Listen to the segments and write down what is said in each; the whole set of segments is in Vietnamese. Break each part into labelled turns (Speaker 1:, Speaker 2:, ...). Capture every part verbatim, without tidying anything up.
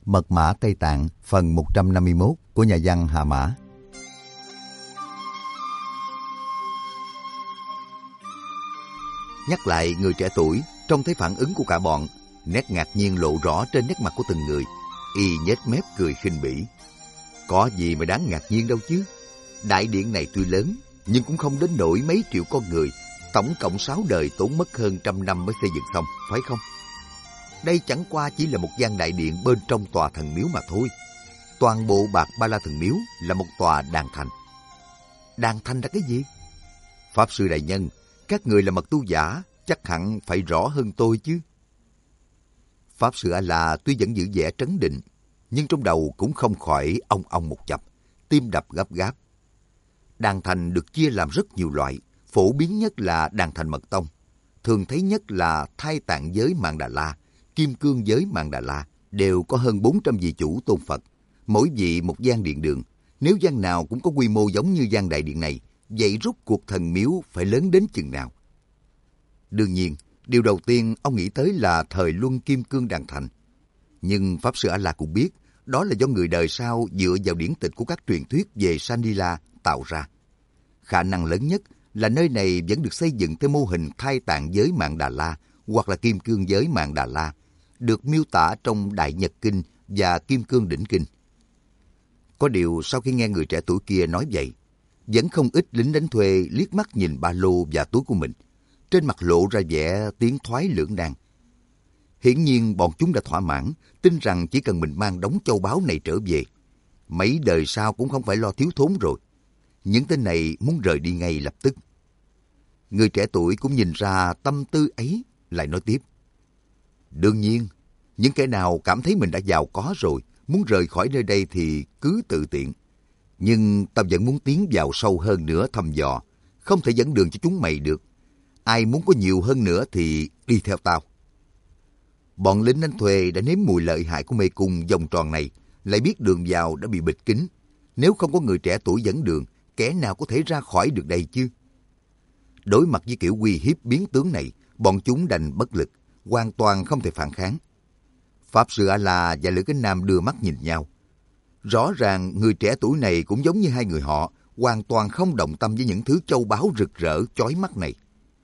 Speaker 1: Mật mã Tây Tạng phần một trăm năm mươi mốt của nhà văn Hà Mã. Nhắc lại người trẻ tuổi, trông thấy phản ứng của cả bọn, nét ngạc nhiên lộ rõ trên nét mặt của từng người. Y nhếch mép cười khinh bỉ. Có gì mà đáng ngạc nhiên đâu chứ. Đại điện này tuy lớn, nhưng cũng không đến nỗi mấy triệu con người. Tổng cộng sáu đời tốn mất hơn trăm năm mới xây dựng xong, phải không? Đây chẳng qua chỉ là một gian đại điện bên trong tòa thần miếu mà thôi. Toàn bộ Bạc Ba La thần miếu là một tòa đàn thành. Đàn thành là cái gì? Pháp sư đại nhân, các người là mật tu giả, chắc hẳn phải rõ hơn tôi chứ. Pháp sư A-la tuy vẫn giữ vẻ trấn định, nhưng trong đầu cũng không khỏi ong ong một chập, tim đập gấp gáp. Đàn thành được chia làm rất nhiều loại, phổ biến nhất là đàn thành mật tông, thường thấy nhất là Thai Tạng giới Mạn Đà La, Kim Cương giới Mạn Đà La, đều có hơn bốn trăm vị chủ tôn Phật, mỗi vị một gian điện đường. Nếu gian nào cũng có quy mô giống như gian đại điện này, vậy rốt cuộc thần miếu phải lớn đến chừng nào? Đương nhiên, điều đầu tiên ông nghĩ tới là thời Luân Kim Cương đàn thành. Nhưng Pháp sư A-la cũng biết, đó là do người đời sau dựa vào điển tịch của các truyền thuyết về Sanila tạo ra. Khả năng lớn nhất là nơi này vẫn được xây dựng theo mô hình Thai Tạng giới Mạn Đà La hoặc là Kim Cương giới Mạn Đà La, được miêu tả trong Đại Nhật Kinh và Kim Cương Đỉnh Kinh. Có điều sau khi nghe người trẻ tuổi kia nói vậy, vẫn không ít lính đánh thuê liếc mắt nhìn ba lô và túi của mình, trên mặt lộ ra vẻ tiến thoái lưỡng nan. Hiển nhiên bọn chúng đã thỏa mãn, tin rằng chỉ cần mình mang đống châu báu này trở về, mấy đời sau cũng không phải lo thiếu thốn rồi. Những tên này muốn rời đi ngay lập tức. Người trẻ tuổi cũng nhìn ra tâm tư ấy, lại nói tiếp. Đương nhiên, những kẻ nào cảm thấy mình đã giàu có rồi, muốn rời khỏi nơi đây thì cứ tự tiện. Nhưng tao vẫn muốn tiến vào sâu hơn nữa thăm dò, không thể dẫn đường cho chúng mày được. Ai muốn có nhiều hơn nữa thì đi theo tao. Bọn lính đánh thuê đã nếm mùi lợi hại của mê cung vòng tròn này, lại biết đường vào đã bị bịt kín. Nếu không có người trẻ tuổi dẫn đường, kẻ nào có thể ra khỏi được đây chứ? Đối mặt với kiểu uy hiếp biến tướng này, bọn chúng đành bất lực, hoàn toàn không thể phản kháng. Pháp sư A-la và Lữ Cánh Nam đưa mắt nhìn nhau. Rõ ràng người trẻ tuổi này cũng giống như hai người họ, hoàn toàn không động tâm với những thứ châu báu rực rỡ chói mắt này.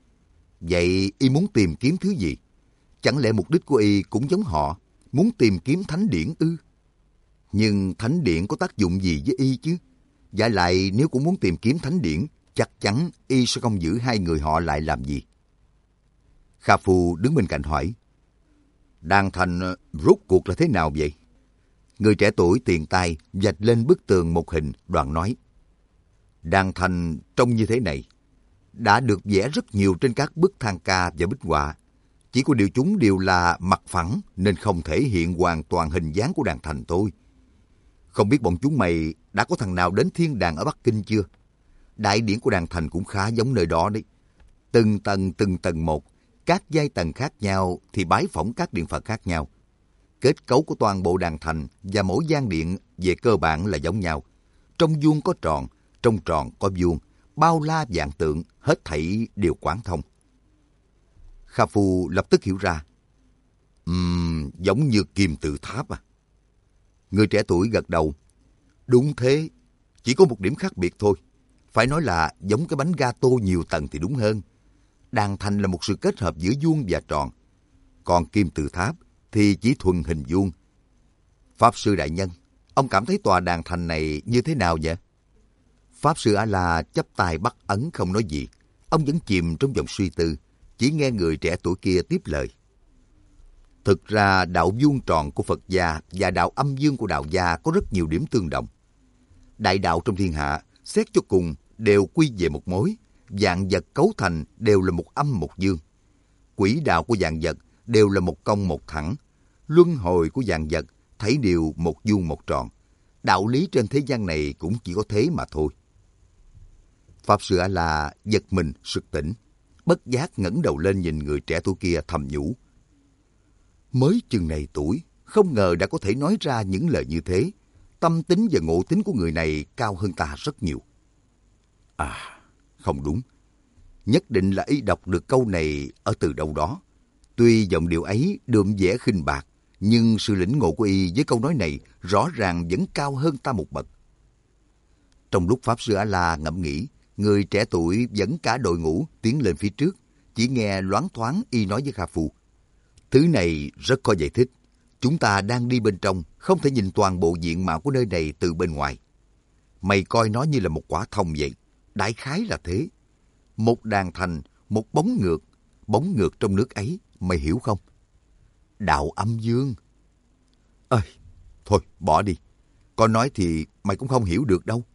Speaker 1: Vậy y muốn tìm kiếm thứ gì? Chẳng lẽ mục đích của y cũng giống họ, muốn tìm kiếm thánh điển ư? Nhưng thánh điển có tác dụng gì với y chứ? Và lại nếu cũng muốn tìm kiếm thánh điển, chắc chắn y sẽ không giữ hai người họ lại làm gì. Kha Phu đứng bên cạnh hỏi. Đàn thành rốt cuộc là thế nào vậy? Người trẻ tuổi tiền tay vạch lên bức tường một hình, đoạn nói. Đàn thành trông như thế này, đã được vẽ rất nhiều trên các bức thang ca và bích họa. Chỉ có điều chúng đều là mặt phẳng nên không thể hiện hoàn toàn hình dáng của đàn thành thôi. Không biết bọn chúng mày đã có thằng nào đến thiên đàng ở Bắc Kinh chưa? Đại điển của đàn thành cũng khá giống nơi đó đấy. Từng tầng từng tầng một, các giai tầng khác nhau thì bái phỏng các điện Phật khác nhau. Kết cấu của toàn bộ đàn thành và mỗi gian điện về cơ bản là giống nhau. Trong vuông có tròn, trong tròn có vuông, bao la vạn tượng, hết thảy đều quán thông. Kha Phu lập tức hiểu ra. Ừm, giống như kim tự tháp à? Người trẻ tuổi gật đầu. Đúng thế, chỉ có một điểm khác biệt thôi. Phải nói là giống cái bánh gato nhiều tầng thì đúng hơn. Đàn thành là một sự kết hợp giữa vuông và tròn. Còn kim tự tháp thì chỉ thuần hình vuông. Pháp sư đại nhân, ông cảm thấy tòa đàn thành này như thế nào vậy? Pháp sư A-la chắp tay bắt ấn không nói gì. Ông vẫn chìm trong dòng suy tư, chỉ nghe người trẻ tuổi kia tiếp lời. Thực ra đạo vuông tròn của Phật gia và đạo âm dương của đạo gia có rất nhiều điểm tương đồng. Đại đạo trong thiên hạ, xét cho cùng, đều quy về một mối. Vạn vật cấu thành đều là một âm một dương. Quỹ đạo của vạn vật đều là một cong một thẳng. Luân hồi của vạn vật thấy đều một vuông một tròn. Đạo lý trên thế gian này cũng chỉ có thế mà thôi. Pháp sư A-la giật mình sực tỉnh, bất giác ngẩng đầu lên nhìn người trẻ tuổi kia thầm nhủ. Mới chừng này tuổi, không ngờ đã có thể nói ra những lời như thế. Tâm tính và ngộ tính của người này cao hơn ta rất nhiều. À, không đúng. Nhất định là y đọc được câu này ở từ đâu đó. Tuy giọng điệu ấy đượm vẻ khinh bạc, Nhưng sự lĩnh ngộ của y với câu nói này rõ ràng vẫn cao hơn ta một bậc. Trong lúc Pháp Sư A-la ngẫm nghĩ, người trẻ tuổi dẫn cả đội ngũ tiến lên phía trước, chỉ nghe loáng thoáng y nói với Kha Phu. Thứ này rất có giải thích. Chúng ta đang đi bên trong, không thể nhìn toàn bộ diện mạo của nơi này từ bên ngoài. Mày coi nó như là một quả thông vậy. Đại khái là thế. Một đàn thành, một bóng ngược. Bóng ngược trong nước ấy, mày hiểu không? Đạo âm dương. Ơi, thôi bỏ đi. Con nói thì mày cũng không hiểu được đâu.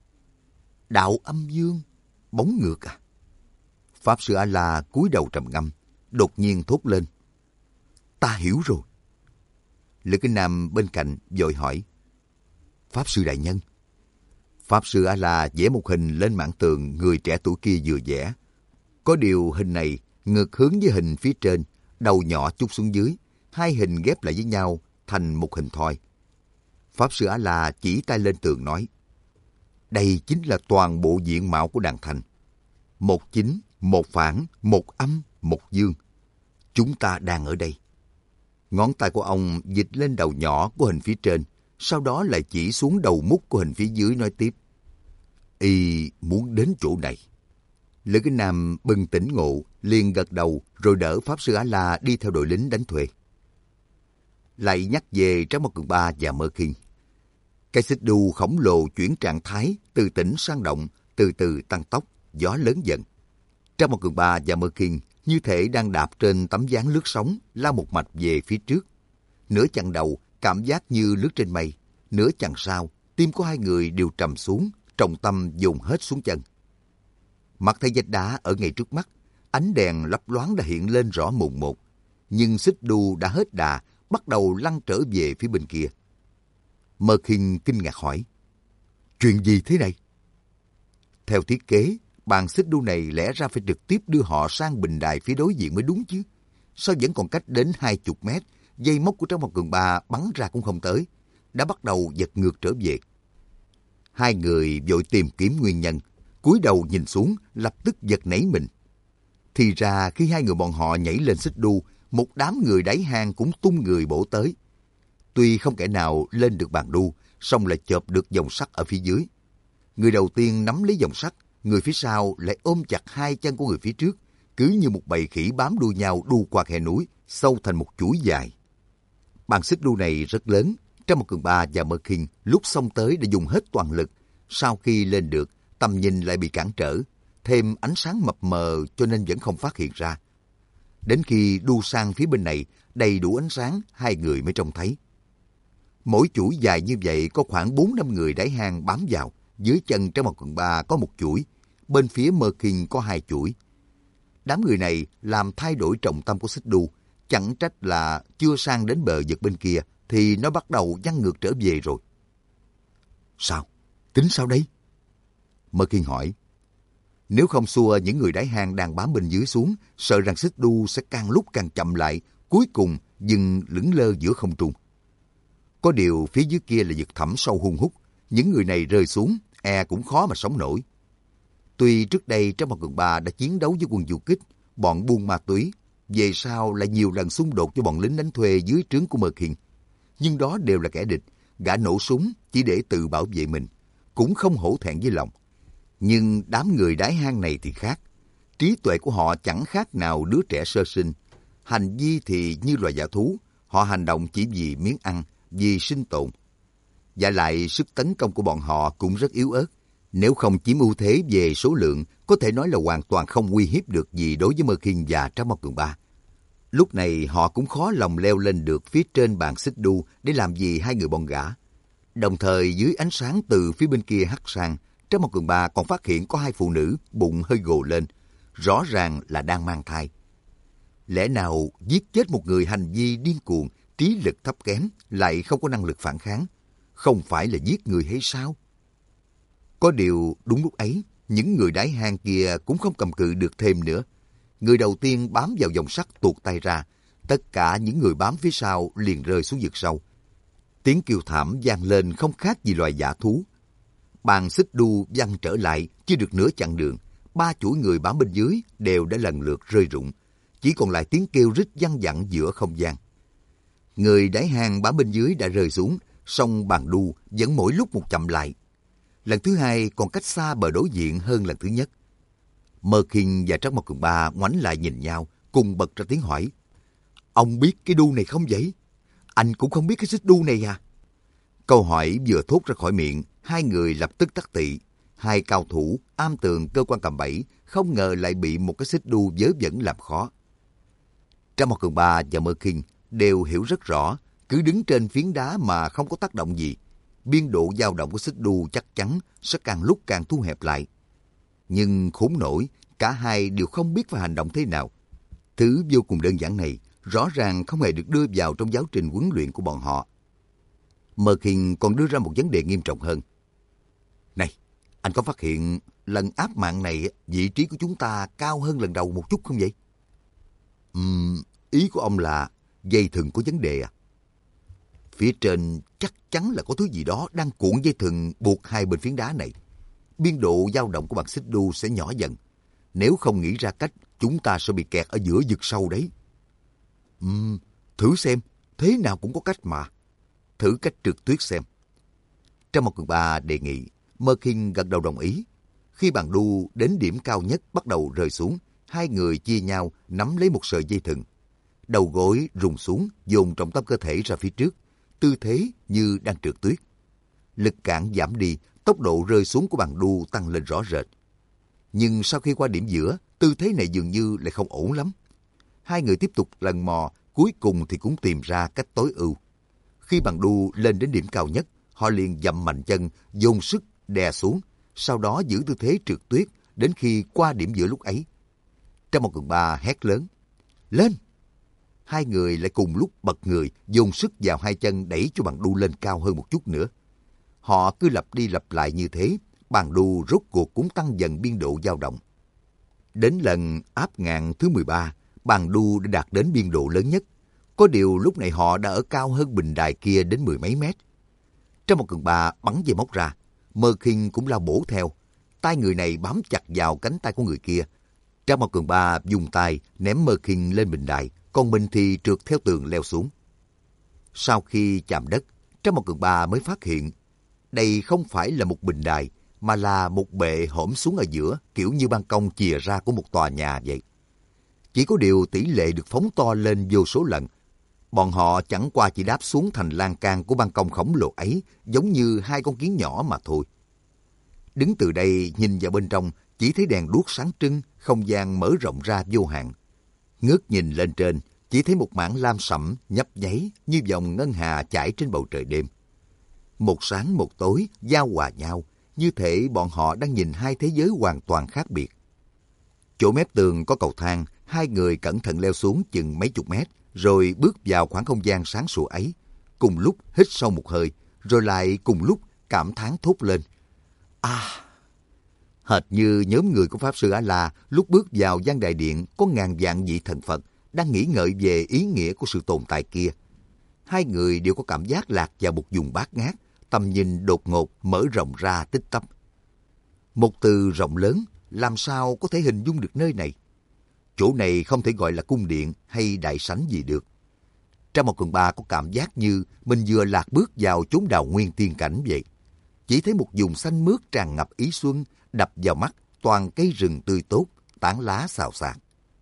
Speaker 1: Đạo âm dương, bóng ngược à? Pháp Sư A-la cúi đầu trầm ngâm, đột nhiên thốt lên. Ta hiểu rồi. Lữ Kinh Nam bên cạnh vội hỏi. Pháp Sư đại nhân. Pháp Sư A-la vẽ một hình lên mảng tường người trẻ tuổi kia vừa vẽ. Có điều hình này ngược hướng với hình phía trên, đầu nhỏ chút xuống dưới, hai hình ghép lại với nhau thành một hình thoi. Pháp Sư A-la chỉ tay lên tường nói. Đây chính là toàn bộ diện mạo của đàn thành. Một chính, một phản, một âm, một dương. Chúng ta đang ở đây. Ngón tay của ông dịch lên đầu nhỏ của hình phía trên, sau đó lại chỉ xuống đầu mút của hình phía dưới nói tiếp. Y muốn đến chỗ này. Lữ Kinh Nam bừng tỉnh ngộ, liền gật đầu rồi đỡ Pháp Sư A-la đi theo đội lính đánh thuê. Lại nhắc về Trác Mao Cường Ba và Mơ Khiên. Cái xích đu khổng lồ chuyển trạng thái từ tĩnh sang động, từ từ tăng tốc, gió lớn dần. Trác Mao Cường Ba và Mơ Khiên như thể đang đạp trên tấm ván lướt sóng, lao một mạch về phía trước. Nửa chặng đầu, cảm giác như lướt trên mây. Nửa chặng sau, tim của hai người đều trầm xuống, trọng tâm dồn hết xuống chân. Mặt thấy vách đá ở ngay trước mắt, ánh đèn lấp loáng đã hiện lên rõ mồn một. Nhưng xích đu đã hết đà, bắt đầu lăn trở về phía bên kia. Mơ Khiên kinh ngạc hỏi. Chuyện gì thế này? Theo thiết kế, bàn xích đu này lẽ ra phải trực tiếp đưa họ sang bình đài phía đối diện mới đúng chứ. Sao vẫn còn cách đến hai chục mét, dây móc của Trác Mao Cường Ba bắn ra cũng không tới, đã bắt đầu giật ngược trở về. Hai người vội tìm kiếm nguyên nhân, cúi đầu nhìn xuống, lập tức giật nảy mình. Thì ra khi hai người bọn họ nhảy lên xích đu, một đám người đáy hang cũng tung người bổ tới. Tuy không kẻ nào lên được bàn đu, song lại chộp được dòng sắt ở phía dưới. Người đầu tiên nắm lấy dòng sắt, người phía sau lại ôm chặt hai chân của người phía trước, cứ như một bầy khỉ bám đuôi nhau đu qua khe núi, sâu thành một chuỗi dài. Bàn xích đu này rất lớn, Trác Mao Cường Ba và Mơ Khiên lúc xông tới đã dùng hết toàn lực. Sau khi lên được, tầm nhìn lại bị cản trở, thêm ánh sáng mập mờ cho nên vẫn không phát hiện ra. Đến khi đu sang phía bên này, đầy đủ ánh sáng, hai người mới trông thấy. Mỗi chuỗi dài như vậy có khoảng bốn năm người đáy hang bám vào, dưới chân Trác Mao Cường Ba có một chuỗi, bên phía Mơ Khiên có hai chuỗi. Đám người này làm thay đổi trọng tâm của xích đu, chẳng trách là chưa sang đến bờ vực bên kia thì nó bắt đầu văng ngược trở về rồi. Sao? Tính sao đây? Mơ Khiên hỏi. Nếu không xua những người đáy hang đang bám bên dưới xuống, sợ rằng xích đu sẽ càng lúc càng chậm lại, cuối cùng dừng lững lơ giữa không trung. Có điều phía dưới kia là vực thẳm sâu hun hút, những người này rơi xuống, e cũng khó mà sống nổi. Tuy trước đây Trác Mao Cường Ba đã chiến đấu với quân du kích, bọn buôn ma túy, về sau lại nhiều lần xung đột với bọn lính đánh thuê dưới trướng của Mơ Khiên. Nhưng đó đều là kẻ địch, gã nổ súng chỉ để tự bảo vệ mình, cũng không hổ thẹn với lòng. Nhưng đám người đáy hang này thì khác. Trí tuệ của họ chẳng khác nào đứa trẻ sơ sinh. Hành vi thì như loài dã thú, họ hành động chỉ vì miếng ăn, vì sinh tồn. Và lại sức tấn công của bọn họ cũng rất yếu ớt. Nếu không chiếm ưu thế về số lượng, có thể nói là hoàn toàn không uy hiếp được gì đối với Mơ Khiên và Trác Mao Cường Ba. Lúc này họ cũng khó lòng leo lên được phía trên bàn xích đu để làm gì hai người bọn gã. Đồng thời dưới ánh sáng từ phía bên kia hắt sang, Trác Mao Cường Ba còn phát hiện có hai phụ nữ bụng hơi gồ lên, rõ ràng là đang mang thai. Lẽ nào giết chết một người hành vi điên cuồng, trí lực thấp kém, lại không có năng lực phản kháng, không phải là giết người hay sao? Có điều đúng lúc ấy, những người đáy hang kia cũng không cầm cự được thêm nữa. Người đầu tiên bám vào dòng sắt tuột tay ra, tất cả những người bám phía sau liền rơi xuống vực sâu. Tiếng kêu thảm vang lên không khác gì loài dã thú. Bàn xích đu văng trở lại, chưa được nửa chặng đường, ba chuỗi người bám bên dưới đều đã lần lượt rơi rụng, chỉ còn lại tiếng kêu rít văng vẳng giữa không gian. Người đáy hang bám bên dưới đã rơi xuống, song bàn đu vẫn mỗi lúc một chậm lại. Lần thứ hai còn cách xa bờ đối diện hơn lần thứ nhất. Mơ Kinh và Trắc Mộc Cường Ba ngoảnh lại nhìn nhau, cùng bật ra tiếng hỏi. Ông biết cái đu này không vậy? Anh cũng không biết cái xích đu này à? Câu hỏi vừa thốt ra khỏi miệng, hai người lập tức tắt tị. Hai cao thủ am tường cơ quan cầm bẫy không ngờ lại bị một cái xích đu vớ vẩn làm khó. Trắc Mộc Cường Ba và Mơ Kinh đều hiểu rất rõ, cứ đứng trên phiến đá mà không có tác động gì, biên độ dao động của xích đu chắc chắn sẽ càng lúc càng thu hẹp lại. Nhưng khốn nổi, cả hai đều không biết phải hành động thế nào. Thứ vô cùng đơn giản này rõ ràng không hề được đưa vào trong giáo trình huấn luyện của bọn họ. Mơ Kinh còn đưa ra một vấn đề nghiêm trọng hơn. Này, anh có phát hiện lần áp mạng này vị trí của chúng ta cao hơn lần đầu một chút không vậy? Ừm, ý của ông là dây thừng có vấn đề à? Phía trên chắc chắn là có thứ gì đó đang cuộn dây thừng buộc hai bên phiến đá này. Biên độ dao động của bằng xích đu sẽ nhỏ dần. Nếu không nghĩ ra cách, chúng ta sẽ bị kẹt ở giữa vực sâu đấy. Ừm, thử xem, thế nào cũng có cách mà. Thử cách trượt tuyết xem. Trắc Mộc Cường Ba đề nghị. Mơ Kinh gật đầu đồng ý. Khi bàn đu đến điểm cao nhất bắt đầu rơi xuống, hai người chia nhau nắm lấy một sợi dây thừng. Đầu gối rùng xuống, dồn trọng tâm cơ thể ra phía trước, tư thế như đang trượt tuyết. Lực cản giảm đi, tốc độ rơi xuống của bàn đu tăng lên rõ rệt. Nhưng sau khi qua điểm giữa, tư thế này dường như lại không ổn lắm. Hai người tiếp tục lần mò, cuối cùng thì cũng tìm ra cách tối ưu. Khi bàn đu lên đến điểm cao nhất, họ liền dậm mạnh chân, dồn sức đè xuống, sau đó giữ tư thế trượt tuyết đến khi qua điểm giữa lúc ấy. Trắc Mộc Cường Ba hét lớn, lên! Hai người lại cùng lúc bật người, dồn sức vào hai chân đẩy cho bàn đu lên cao hơn một chút nữa. Họ cứ lặp đi lặp lại như thế, bàn đu rốt cuộc cũng tăng dần biên độ dao động. Đến lần áp ngạn thứ mười ba, bàn đu đã đạt đến biên độ lớn nhất. Có điều lúc này họ đã ở cao hơn bình đài kia đến mười mấy mét. Trắc Mộc Cường Ba bắn dây móc ra, Mơ Kinh cũng lao bổ theo. Tay người này bám chặt vào cánh tay của người kia. Trắc Mộc Cường Ba dùng tay ném Mơ Kinh lên bình đài, còn mình thì trượt theo tường leo xuống. Sau khi chạm đất, Trắc Mộc Cường Ba mới phát hiện đây không phải là một bình đài, mà là một bệ hõm xuống ở giữa, kiểu như ban công chìa ra của một tòa nhà vậy. Chỉ có điều tỷ lệ được phóng to lên vô số lần. Bọn họ chẳng qua chỉ đáp xuống thành lan can của ban công khổng lồ ấy, giống như hai con kiến nhỏ mà thôi. Đứng từ đây nhìn vào bên trong, chỉ thấy đèn đuốc sáng trưng, không gian mở rộng ra vô hạn. Ngước nhìn lên trên, chỉ thấy một mảng lam sẫm nhấp nháy như dòng ngân hà chảy trên bầu trời đêm. Một sáng một tối giao hòa nhau, như thể bọn họ đang nhìn hai thế giới hoàn toàn khác biệt. Chỗ mép tường có cầu thang, hai người cẩn thận leo xuống chừng mấy chục mét, rồi bước vào khoảng không gian sáng sủa ấy. Cùng lúc hít sâu một hơi, rồi lại cùng lúc cảm thán thốt lên. À! Hệt như nhóm người của Pháp Sư A-La lúc bước vào gian đại điện có ngàn vạn vị thần Phật đang nghĩ ngợi về ý nghĩa của sự tồn tại kia. Hai người đều có cảm giác lạc vào một vùng bát ngát, tầm nhìn đột ngột mở rộng ra tích tắp. Một từ rộng lớn, làm sao có thể hình dung được nơi này? Chỗ này không thể gọi là cung điện hay đại sảnh gì được. Trắc Mộc Cường Ba có cảm giác như mình vừa lạc bước vào chốn đào nguyên tiên cảnh vậy. Chỉ thấy một vùng xanh mướt tràn ngập ý xuân, đập vào mắt toàn cây rừng tươi tốt, tán lá xào xạc.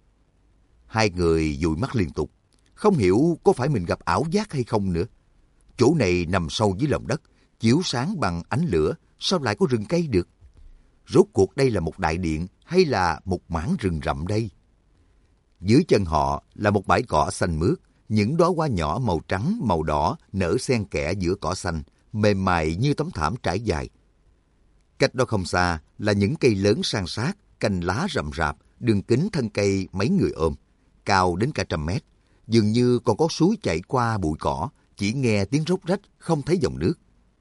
Speaker 1: Hai người dụi mắt liên tục, không hiểu có phải mình gặp ảo giác hay không nữa. Chỗ này nằm sâu dưới lòng đất, chiếu sáng bằng ánh lửa, sao lại có rừng cây được? Rốt cuộc đây là một đại điện hay là một mảng rừng rậm đây? Dưới chân họ là một bãi cỏ xanh mướt, những đóa hoa nhỏ màu trắng, màu đỏ nở xen kẽ giữa cỏ xanh, mềm mại như tấm thảm trải dài. Cách đó không xa là những cây lớn san sát, cành lá rậm rạp, đường kính thân cây mấy người ôm, cao đến cả trăm mét. Dường như còn có suối chảy qua bụi cỏ, chỉ nghe tiếng róc rách, không thấy dòng nước.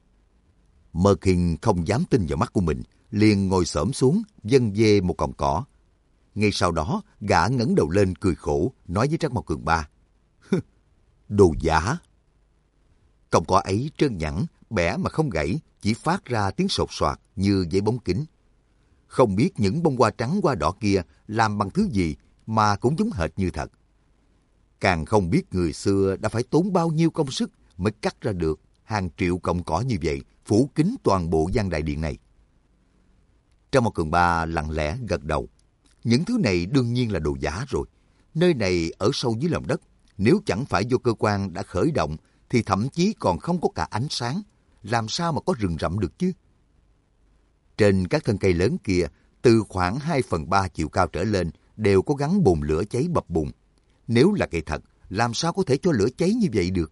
Speaker 1: Mơ Kinh không dám tin vào mắt của mình, liền ngồi xổm xuống, vân vê một cọng cỏ. Ngay sau đó, gã ngẩng đầu lên cười khổ, nói với Trắc Mộc Cường Ba. Đồ giả! Cọng cỏ ấy trơn nhẵn, bẻ mà không gãy, chỉ phát ra tiếng sột soạt như giấy bóng kính. Không biết những bông hoa trắng hoa đỏ kia làm bằng thứ gì mà cũng giống hệt như thật. Càng không biết người xưa đã phải tốn bao nhiêu công sức mới cắt ra được hàng triệu cọng cỏ như vậy, phủ kín toàn bộ gian đại điện này. Trong một Cường Ba lặng lẽ gật đầu. Những thứ này đương nhiên là đồ giả rồi. Nơi này ở sâu dưới lòng đất, nếu chẳng phải do cơ quan đã khởi động thì thậm chí còn không có cả ánh sáng. Làm sao mà có rừng rậm được chứ? Trên các thân cây lớn kia, từ khoảng hai phần ba chiều cao trở lên đều có gắn bồn lửa cháy bập bùng. Nếu là cây thật, làm sao có thể cho lửa cháy như vậy được?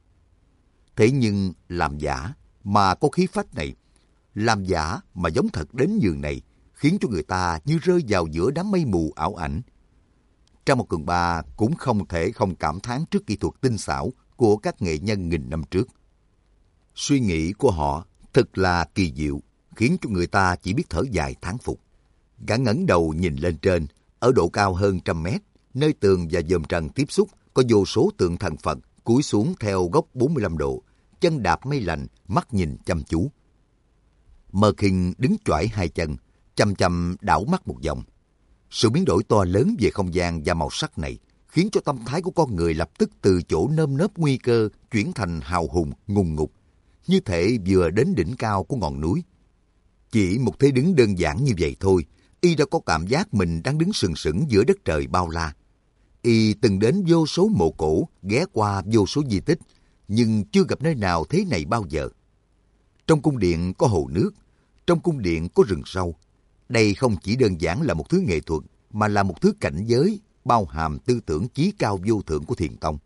Speaker 1: Thế nhưng làm giả mà có khí phách này, làm giả mà giống thật đến nhường này, khiến cho người ta như rơi vào giữa đám mây mù ảo ảnh. Trong một Cường Ba cũng không thể không cảm thán trước kỹ thuật tinh xảo của các nghệ nhân nghìn năm trước. Suy nghĩ của họ thật là kỳ diệu, khiến cho người ta chỉ biết thở dài thán phục. Gã ngẩng đầu nhìn lên trên, ở độ cao hơn trăm mét, nơi tường và dòm trần tiếp xúc có vô số tượng thần Phật cúi xuống theo góc bốn mươi lăm độ, chân đạp mây lành, mắt nhìn chăm chú. Mơ Kinh đứng choải hai chân, chăm chăm đảo mắt một vòng. Sự biến đổi to lớn về không gian và màu sắc này khiến cho tâm thái của con người lập tức từ chỗ nơm nớp nguy cơ chuyển thành hào hùng ngùng ngục, như thể vừa đến đỉnh cao của ngọn núi. Chỉ một thế đứng đơn giản như vậy thôi, y đã có cảm giác mình đang đứng sừng sững giữa đất trời bao la. Y từng đến vô số mộ cổ, ghé qua vô số di tích, nhưng chưa gặp nơi nào thế này bao giờ. Trong cung điện có hồ nước, trong cung điện có rừng sâu. Đây không chỉ đơn giản là một thứ nghệ thuật, mà là một thứ cảnh giới, bao hàm tư tưởng chí cao vô thượng của Thiền Tông.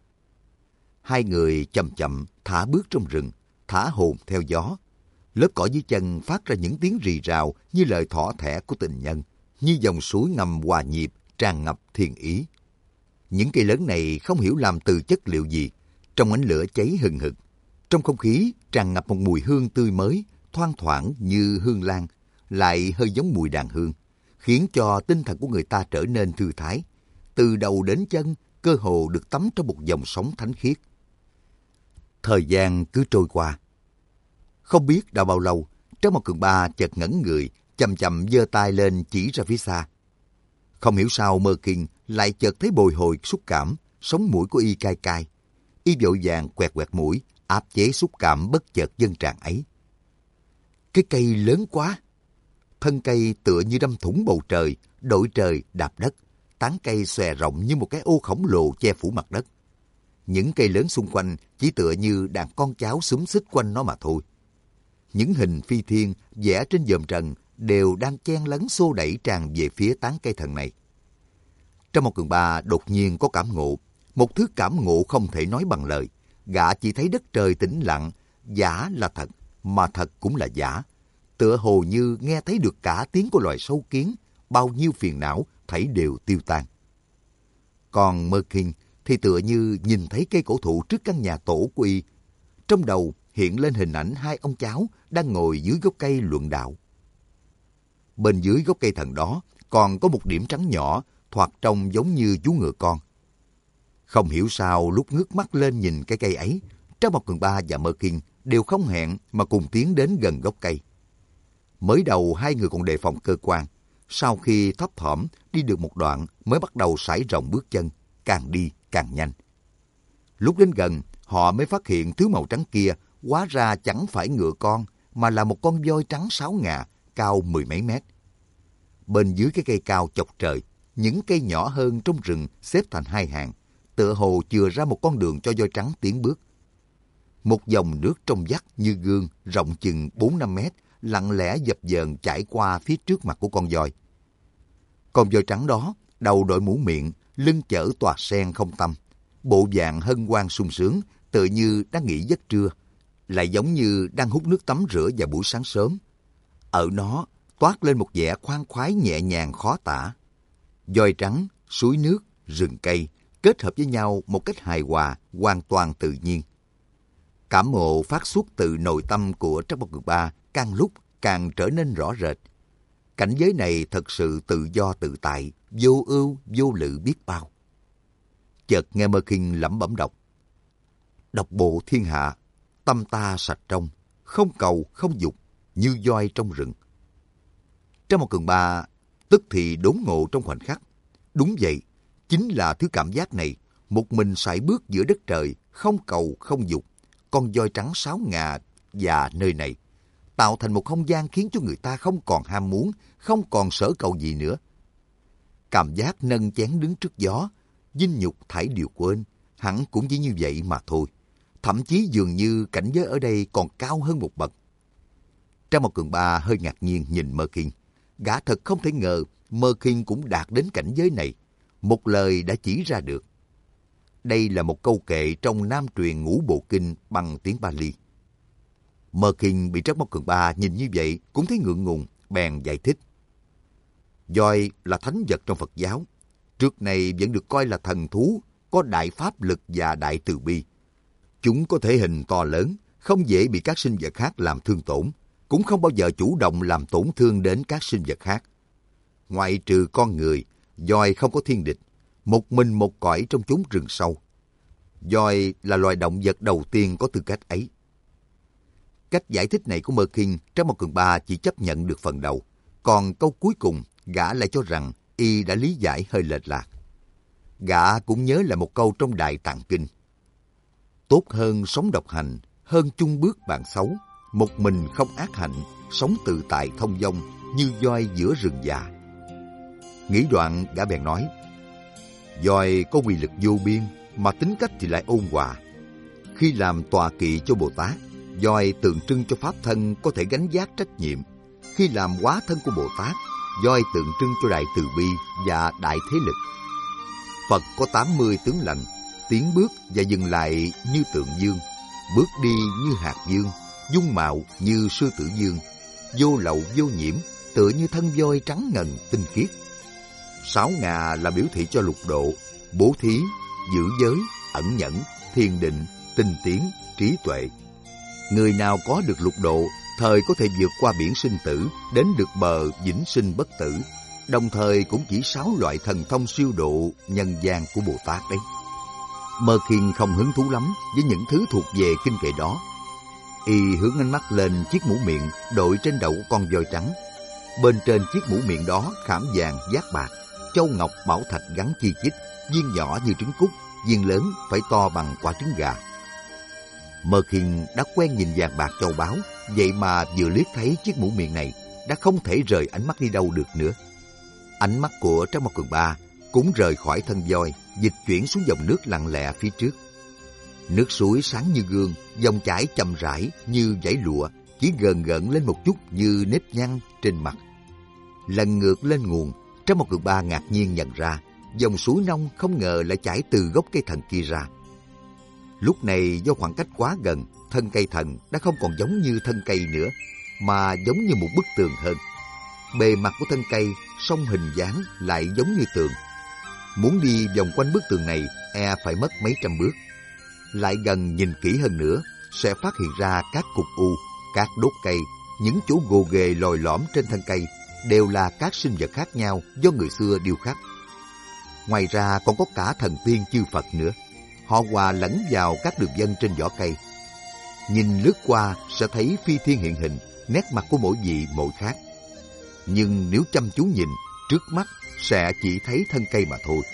Speaker 1: Hai người chậm chậm thả bước trong rừng, thả hồn theo gió. Lớp cỏ dưới chân phát ra những tiếng rì rào như lời thỏ thẻ của tình nhân, như dòng suối ngầm hòa nhịp, tràn ngập thiền ý. Những cây lớn này không hiểu làm từ chất liệu gì, trong ánh lửa cháy hừng hực. Trong không khí tràn ngập một mùi hương tươi mới, thoang thoảng như hương lan, lại hơi giống mùi đàn hương, khiến cho tinh thần của người ta trở nên thư thái. Từ đầu đến chân, cơ hồ được tắm trong một dòng sóng thánh khiết. Thời gian cứ trôi qua. Không biết đã bao lâu, Trác Mộc Cường Ba chợt ngẩng người, chậm chậm giơ tay lên chỉ ra phía xa. Không hiểu sao Mơ Kinh lại chợt thấy bồi hồi xúc cảm, sống mũi của y cay cay. Y vội vàng quẹt quẹt mũi, áp chế xúc cảm bất chợt dâng tràn ấy. Cái cây lớn quá. Thân cây tựa như đâm thủng bầu trời, đội trời đạp đất, tán cây xòe rộng như một cái ô khổng lồ che phủ mặt đất. Những cây lớn xung quanh chỉ tựa như đàn con cháu xúm xít quanh nó mà thôi. Những hình phi thiên vẽ trên dòm trần đều đang chen lấn xô đẩy tràn về phía tán cây thần này. Trong một Cường Ba đột nhiên có cảm ngộ, một thứ cảm ngộ không thể nói bằng lời. Gã chỉ thấy đất trời tĩnh lặng, giả là thật, mà thật cũng là giả. Tựa hồ như nghe thấy được cả tiếng của loài sâu kiến, bao nhiêu phiền não thảy đều tiêu tan. Còn Mơ Kinh thì tựa như nhìn thấy cây cổ thụ trước căn nhà tổ của y. Trong đầu hiện lên hình ảnh hai ông cháu đang ngồi dưới gốc cây luận đạo. Bên dưới gốc cây thần đó còn có một điểm trắng nhỏ, thoạt trông giống như chú ngựa con. Không hiểu sao lúc ngước mắt lên nhìn cái cây ấy, Trác Mộc Cường Ba và Mơ Kinh đều không hẹn mà cùng tiến đến gần gốc cây. Mới đầu hai người còn đề phòng cơ quan, sau khi thấp thỏm đi được một đoạn mới bắt đầu sải rộng bước chân, càng đi càng nhanh. Lúc đến gần, họ mới phát hiện thứ màu trắng kia hóa ra chẳng phải ngựa con, mà là một con voi trắng sáo ngà, cao mười mấy mét. Bên dưới cái cây cao chọc trời, những cây nhỏ hơn trong rừng xếp thành hai hàng, tựa hồ chừa ra một con đường cho voi trắng tiến bước. Một dòng nước trong vắt như gương, rộng chừng bốn năm mét, lặng lẽ dập dờn chảy qua phía trước mặt của con voi. Con voi trắng đó, đầu đội mũ miệng, lưng chở tòa sen không tăm, bộ dạng hân hoan sung sướng, tựa như đang nghỉ giấc trưa, lại giống như đang hút nước tắm rửa vào buổi sáng sớm. Ở nó toát lên một vẻ khoan khoái nhẹ nhàng khó tả. Voi trắng, suối nước, rừng cây kết hợp với nhau một cách hài hòa, hoàn toàn tự nhiên. Cảm ngộ phát xuất từ nội tâm của Trác Mộc Cường Ba càng lúc càng trở nên rõ rệt. Cảnh giới này thật sự tự do tự tại, vô ưu vô lự biết bao. Chợt nghe Mơ Kinh lẩm bẩm đọc: độc bộ thiên hạ, tâm ta sạch trong, không cầu không dục, như voi trong rừng. Trác Mộc Cường Ba tức thì đốn ngộ trong khoảnh khắc. Đúng vậy, chính là thứ cảm giác này, một mình sải bước giữa đất trời, không cầu không dục, con voi trắng sáo ngà và nơi này, tạo thành một không gian khiến cho người ta không còn ham muốn, không còn sở cầu gì nữa. Cảm giác nâng chén đứng trước gió, dinh nhục thảy đều quên, hẳn cũng chỉ như vậy mà thôi. Thậm chí dường như cảnh giới ở đây còn cao hơn một bậc. Trang Mộc Cường Ba hơi ngạc nhiên nhìn Mơ Khiên. Gã thật không thể ngờ Mơ Khiên cũng đạt đến cảnh giới này. Một lời đã chỉ ra được. Đây là một câu kệ trong Nam truyền Ngũ Bộ Kinh bằng tiếng Pali. Mơ Khiên bị Trang Mộc Cường Ba nhìn như vậy cũng thấy ngượng ngùng, bèn giải thích. Voi là thánh vật trong Phật giáo. Trước này vẫn được coi là thần thú, có đại pháp lực và đại từ bi. Chúng có thể hình to lớn, không dễ bị các sinh vật khác làm thương tổn, cũng không bao giờ chủ động làm tổn thương đến các sinh vật khác. Ngoại trừ con người, voi không có thiên địch, một mình một cõi trong chốn rừng sâu. Voi là loài động vật đầu tiên có tư cách ấy. Cách giải thích này của Mơ Khiên, Trang Mộc Cường Ba chỉ chấp nhận được phần đầu, còn câu cuối cùng gã lại cho rằng y đã lý giải hơi lệch lạc. Gã cũng nhớ lại một câu trong Đại Tạng Kinh. Tốt hơn sống độc hành, hơn chung bước bạn xấu, một mình không ác hạnh, sống tự tại thông dong như voi giữa rừng già. Nghĩ đoạn gã bèn nói, voi có uy lực vô biên mà tính cách thì lại ôn hòa. Khi làm tọa kỵ cho Bồ Tát, voi tượng trưng cho pháp thân có thể gánh vác trách nhiệm. Khi làm hóa thân của Bồ Tát, voi tượng trưng cho đại từ bi và đại thế lực. Phật có tám mươi tướng lành, tiến bước và dừng lại như tượng dương, bước đi như hạt dương, dung mạo như sư tử dương, vô lậu vô nhiễm, tựa như thân voi trắng ngần tinh khiết. Sáu ngà là biểu thị cho lục độ, bố thí, giữ giới, ẩn nhẫn, thiền định, tinh tiến, trí tuệ. Người nào có được lục độ, thời có thể vượt qua biển sinh tử, đến được bờ vĩnh sinh bất tử, đồng thời cũng chỉ sáu loại thần thông siêu độ nhân gian của Bồ Tát đấy. Mơ Khiên không hứng thú lắm với những thứ thuộc về kinh kệ đó. Y hướng ánh mắt lên chiếc mũ miệng đội trên đầu của con voi trắng. Bên trên chiếc mũ miệng đó khảm vàng giác bạc, châu ngọc bảo thạch gắn chi chít, viên nhỏ như trứng cút, viên lớn phải to bằng quả trứng gà. Mơ Khiên đã quen nhìn vàng bạc châu báu, vậy mà vừa liếc thấy chiếc mũ miệng này đã không thể rời ánh mắt đi đâu được nữa. Ánh mắt của Trang Mộc Cường Ba cũng rời khỏi thân voi, dịch chuyển xuống dòng nước lặng lẽ phía trước. Nước suối sáng như gương, dòng chảy chậm rãi như dải lụa, chỉ gờn gợn lên một chút như nếp nhăn trên mặt. Lần ngược lên nguồn, Trang Mộc Cường Ba ngạc nhiên nhận ra dòng suối nông không ngờ lại chảy từ gốc cây thần kia ra. Lúc này do khoảng cách quá gần, thân cây thần đã không còn giống như thân cây nữa, mà giống như một bức tường hơn. Bề mặt của thân cây, song hình dáng lại giống như tường. Muốn đi vòng quanh bức tường này, e phải mất mấy trăm bước. Lại gần nhìn kỹ hơn nữa, sẽ phát hiện ra các cục u, các đốt cây, những chỗ gồ ghề lồi lõm trên thân cây đều là các sinh vật khác nhau do người xưa điêu khắc. Ngoài ra còn có cả thần tiên chư Phật nữa. Họ hòa lẫn vào các đường vân trên vỏ cây. Nhìn lướt qua sẽ thấy phi thiên hiện hình, nét mặt của mỗi vị mỗi khác. Nhưng nếu chăm chú nhìn, trước mắt sẽ chỉ thấy thân cây mà thôi.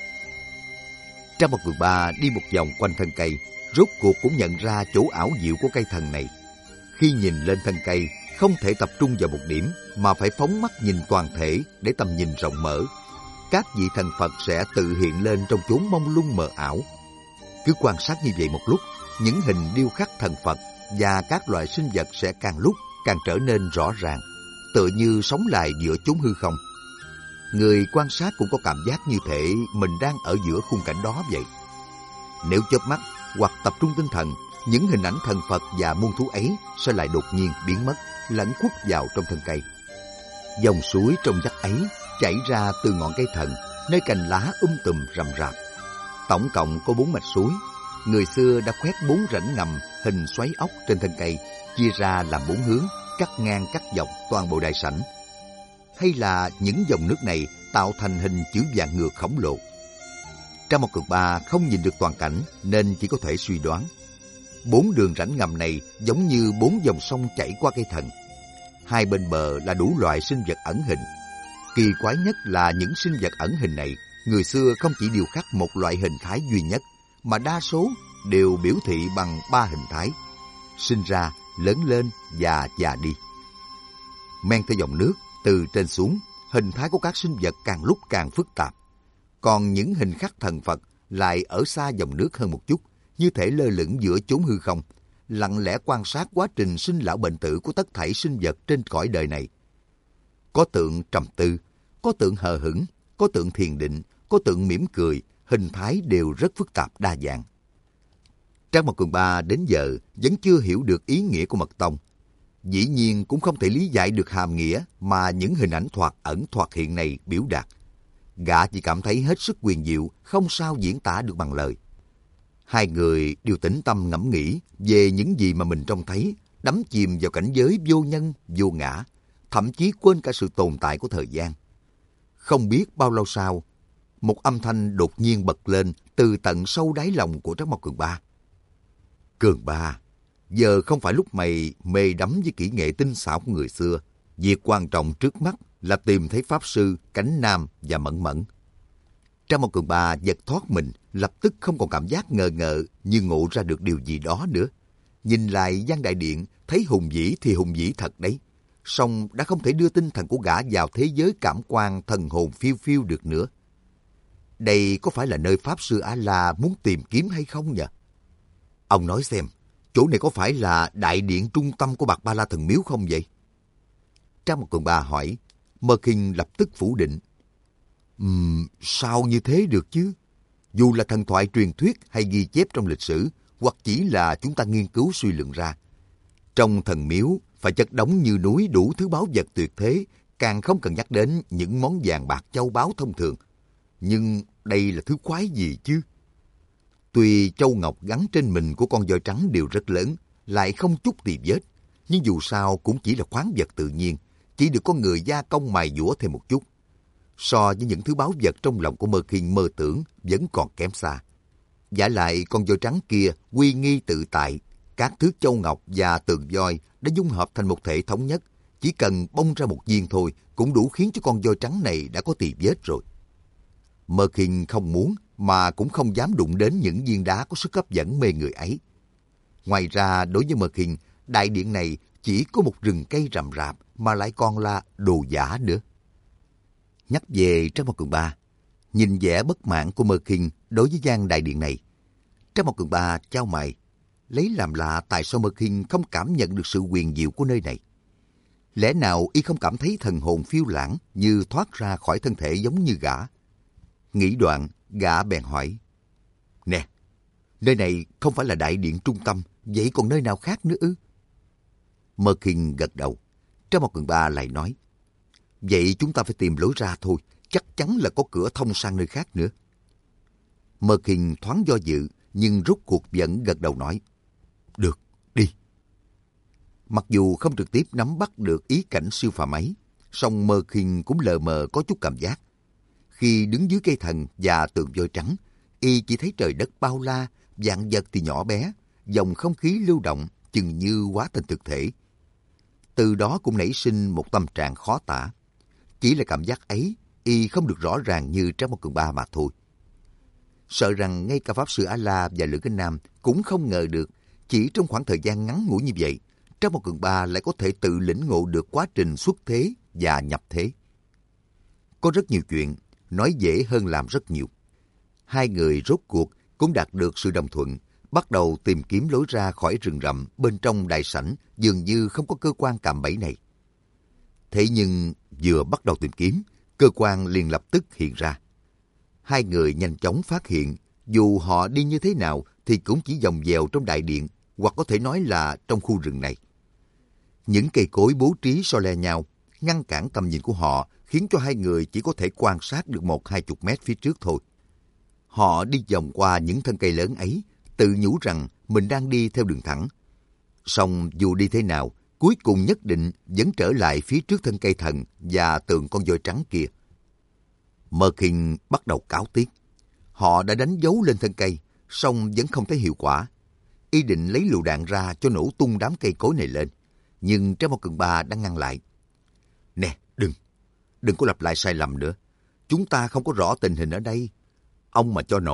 Speaker 1: Trang Mộc Cường Ba đi một vòng quanh thân cây, rốt cuộc cũng nhận ra chỗ ảo diệu của cây thần này. Khi nhìn lên thân cây, không thể tập trung vào một điểm, mà phải phóng mắt nhìn toàn thể để tầm nhìn rộng mở. Các vị thần Phật sẽ tự hiện lên trong chốn mông lung mờ ảo. Cứ quan sát như vậy một lúc, những hình điêu khắc thần Phật và các loài sinh vật sẽ càng lúc càng trở nên rõ ràng, tựa như sống lại giữa chốn hư không. Người quan sát cũng có cảm giác như thể mình đang ở giữa khung cảnh đó vậy. Nếu chớp mắt hoặc tập trung tinh thần, những hình ảnh thần Phật và muôn thú ấy sẽ lại đột nhiên biến mất, lẫn khuất vào trong thân cây. Dòng suối trong vắt ấy chảy ra từ ngọn cây thần, nơi cành lá um tùm rậm rạp. Tổng cộng có bốn mạch suối. Người xưa đã khoét bốn rãnh ngầm hình xoáy ốc trên thân cây, chia ra làm bốn hướng, cắt ngang cắt dọc toàn bộ đại sảnh. Hay là những dòng nước này tạo thành hình chữ vạn ngược khổng lồ? Trang Mộc Cường Ba không nhìn được toàn cảnh nên chỉ có thể suy đoán. Bốn đường rãnh ngầm này giống như bốn dòng sông chảy qua cây thần. Hai bên bờ là đủ loại sinh vật ẩn hình. Kỳ quái nhất là những sinh vật ẩn hình này, người xưa không chỉ điêu khắc một loại hình thái duy nhất, mà đa số đều biểu thị bằng ba hình thái: sinh ra, lớn lên và già đi. Men theo dòng nước, từ trên xuống, hình thái của các sinh vật càng lúc càng phức tạp. Còn những hình khắc thần Phật lại ở xa dòng nước hơn một chút, như thể lơ lửng giữa chốn hư không, lặng lẽ quan sát quá trình sinh lão bệnh tử của tất thảy sinh vật trên cõi đời này. Có tượng trầm tư, có tượng hờ hững, có tượng thiền định, có tượng mỉm cười, hình thái đều rất phức tạp đa dạng. Trang Mộc Cường Ba đến giờ vẫn chưa hiểu được ý nghĩa của mật tông. Dĩ nhiên cũng không thể lý giải được hàm nghĩa mà những hình ảnh thoạt ẩn thoạt hiện này biểu đạt. Gã chỉ cảm thấy hết sức huyền diệu, không sao diễn tả được bằng lời. Hai người đều tĩnh tâm ngẫm nghĩ về những gì mà mình trông thấy, đắm chìm vào cảnh giới vô nhân, vô ngã, thậm chí quên cả sự tồn tại của thời gian. Không biết bao lâu sau, một âm thanh đột nhiên bật lên từ tận sâu đáy lòng của Trác Mộc Cường Ba. Cường Ba, giờ không phải lúc mày mê đắm với kỹ nghệ tinh xảo của người xưa. Việc quan trọng trước mắt là tìm thấy Pháp Sư, Cánh Nam và Mẫn Mẫn. Trác Mộc Cường Ba giật thoát mình, lập tức không còn cảm giác ngờ ngợ như ngộ ra được điều gì đó nữa. Nhìn lại gian đại điện, thấy hùng vĩ thì hùng vĩ thật đấy. Song đã không thể đưa tinh thần của gã vào thế giới cảm quan thần hồn phiêu phiêu được nữa. Đây có phải là nơi Pháp Sư A-la muốn tìm kiếm hay không nhỉ? Ông nói xem, chỗ này có phải là đại điện trung tâm của Bạc Ba La Thần Miếu không vậy? Trác Mộc Cường Ba hỏi. Mơ Kinh lập tức phủ định. Ừm, sao như thế được chứ? Dù là thần thoại truyền thuyết hay ghi chép trong lịch sử, hoặc chỉ là chúng ta nghiên cứu suy luận ra, trong thần miếu phải chất đống như núi đủ thứ báu vật tuyệt thế, càng không cần nhắc đến những món vàng bạc châu báu thông thường. Nhưng đây là thứ quái gì chứ? Tuy châu ngọc gắn trên mình của con voi trắng đều rất lớn, lại không chút tì vết, nhưng dù sao cũng chỉ là khoáng vật tự nhiên, chỉ được con người gia công mài dũa thêm một chút. So với những thứ báu vật trong lòng của Mơ Kinh mơ tưởng vẫn còn kém xa. Vả lại con voi trắng kia uy nghi tự tại, các thứ châu ngọc và tượng voi đã dung hợp thành một thể thống nhất, chỉ cần bông ra một viên thôi cũng đủ khiến cho con voi trắng này đã có tì vết rồi. Mơ Kinh không muốn mà cũng không dám đụng đến những viên đá có sức hấp dẫn mê người ấy. Ngoài ra, đối với Mơ Kinh, đại điện này chỉ có một rừng cây rậm rạp mà lại còn là đồ giả nữa. Nhắc về Trác Mộc Cường Ba, nhìn vẻ bất mãn của Mơ Kinh đối với gian đại điện này, Trác Mộc Cường Ba chau mày, lấy làm lạ tại sao Mơ Kinh không cảm nhận được sự huyền diệu của nơi này. Lẽ nào y không cảm thấy thần hồn phiêu lãng như thoát ra khỏi thân thể giống như gã? Nghĩ đoạn, gã bèn hỏi. Nè, nơi này không phải là đại điện trung tâm, vậy còn nơi nào khác nữa ư? Mơ Kinh gật đầu. Trác Mộc Cường Ba lại nói. Vậy chúng ta phải tìm lối ra thôi, chắc chắn là có cửa thông sang nơi khác nữa. Mơ Kinh thoáng do dự, nhưng rốt cuộc vẫn gật đầu nói. Được, đi. Mặc dù không trực tiếp nắm bắt được ý cảnh siêu phàm ấy, song Mơ Kinh cũng lờ mờ có chút cảm giác. Khi đứng dưới cây thần và tượng voi trắng, y chỉ thấy trời đất bao la, vạn vật thì nhỏ bé, dòng không khí lưu động chừng như hóa thành thực thể. Từ đó cũng nảy sinh một tâm trạng khó tả. Chỉ là cảm giác ấy, y không được rõ ràng như Trác Mộc Cường Ba mà thôi. Sợ rằng ngay cả Pháp Sư A-la và Lữ Cánh Nam cũng không ngờ được, chỉ trong khoảng thời gian ngắn ngủi như vậy, Trác Mộc Cường Ba lại có thể tự lĩnh ngộ được quá trình xuất thế và nhập thế. Có rất nhiều chuyện, nói dễ hơn làm rất nhiều. Hai người rốt cuộc cũng đạt được sự đồng thuận, bắt đầu tìm kiếm lối ra khỏi rừng rậm bên trong đại sảnh dường như không có cơ quan cạm bẫy này. Thế nhưng vừa bắt đầu tìm kiếm, cơ quan liền lập tức hiện ra. Hai người nhanh chóng phát hiện, dù họ đi như thế nào thì cũng chỉ vòng vèo trong đại điện, hoặc có thể nói là trong khu rừng này. Những cây cối bố trí so le nhau, ngăn cản tầm nhìn của họ, khiến cho hai người chỉ có thể quan sát được một hai chục mét phía trước thôi. Họ đi vòng qua những thân cây lớn ấy, tự nhủ rằng mình đang đi theo đường thẳng. Song dù đi thế nào, cuối cùng nhất định vẫn trở lại phía trước thân cây thần và tượng con voi trắng kia. Mơ Kinh bắt đầu cáu tiết. Họ đã đánh dấu lên thân cây, song vẫn không thấy hiệu quả. Y định lấy lựu đạn ra cho nổ tung đám cây cối này lên, nhưng Trác Mộc Cường Ba đã ngăn lại. Nè, đừng, đừng có lặp lại sai lầm nữa. Chúng ta không có rõ tình hình ở đây. Ông mà cho nổ,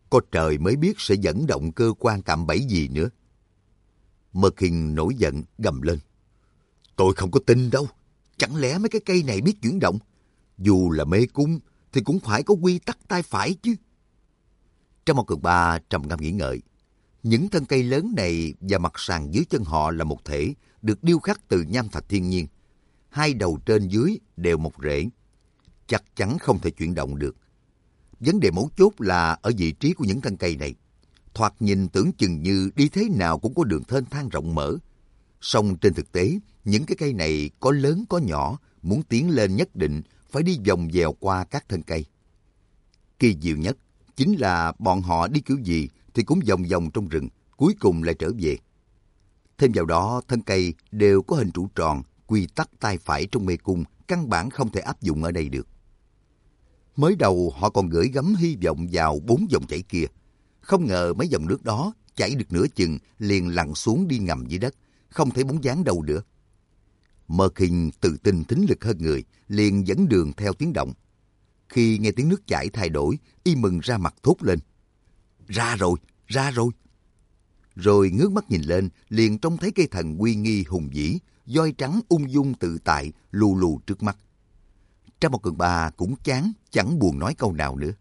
Speaker 1: có trời mới biết sẽ dẫn động cơ quan cạm bẫy gì nữa. Mơ Kinh nổi giận gầm lên. Tôi không có tin đâu. Chẳng lẽ mấy cái cây này biết chuyển động? Dù là mê cung thì cũng phải có quy tắc tay phải chứ. Trong một Cường Ba trầm ngâm nghĩ ngợi. Những thân cây lớn này và mặt sàn dưới chân họ là một thể, được điêu khắc từ nham thạch thiên nhiên. Hai đầu trên dưới đều một rễ. Chắc chắn không thể chuyển động được. Vấn đề mấu chốt là ở vị trí của những thân cây này. Thoạt nhìn tưởng chừng như đi thế nào cũng có đường thênh thang rộng mở. Song trên thực tế, những cái cây này có lớn có nhỏ, muốn tiến lên nhất định phải đi vòng vèo qua các thân cây. Kỳ diệu nhất chính là bọn họ đi kiểu gì thì cũng vòng vòng trong rừng, cuối cùng lại trở về. Thêm vào đó, thân cây đều có hình trụ tròn, quy tắc tay phải trong mê cung căn bản không thể áp dụng ở đây được. Mới đầu họ còn gửi gắm hy vọng vào bốn dòng chảy kia. Không ngờ mấy dòng nước đó chảy được nửa chừng liền lặn xuống đi ngầm dưới đất, không thấy bóng dáng đâu nữa. Mơ Kinh tự tin thính lực hơn người, liền dẫn đường theo tiếng động. Khi nghe tiếng nước chảy thay đổi, y mừng ra mặt thốt lên. Ra rồi, ra rồi. Rồi ngước mắt nhìn lên, liền trông thấy cây thần uy nghi hùng vĩ, voi trắng ung dung tự tại, lù lù trước mắt. Trong một Cường Ba cũng chán, chẳng buồn nói câu nào nữa.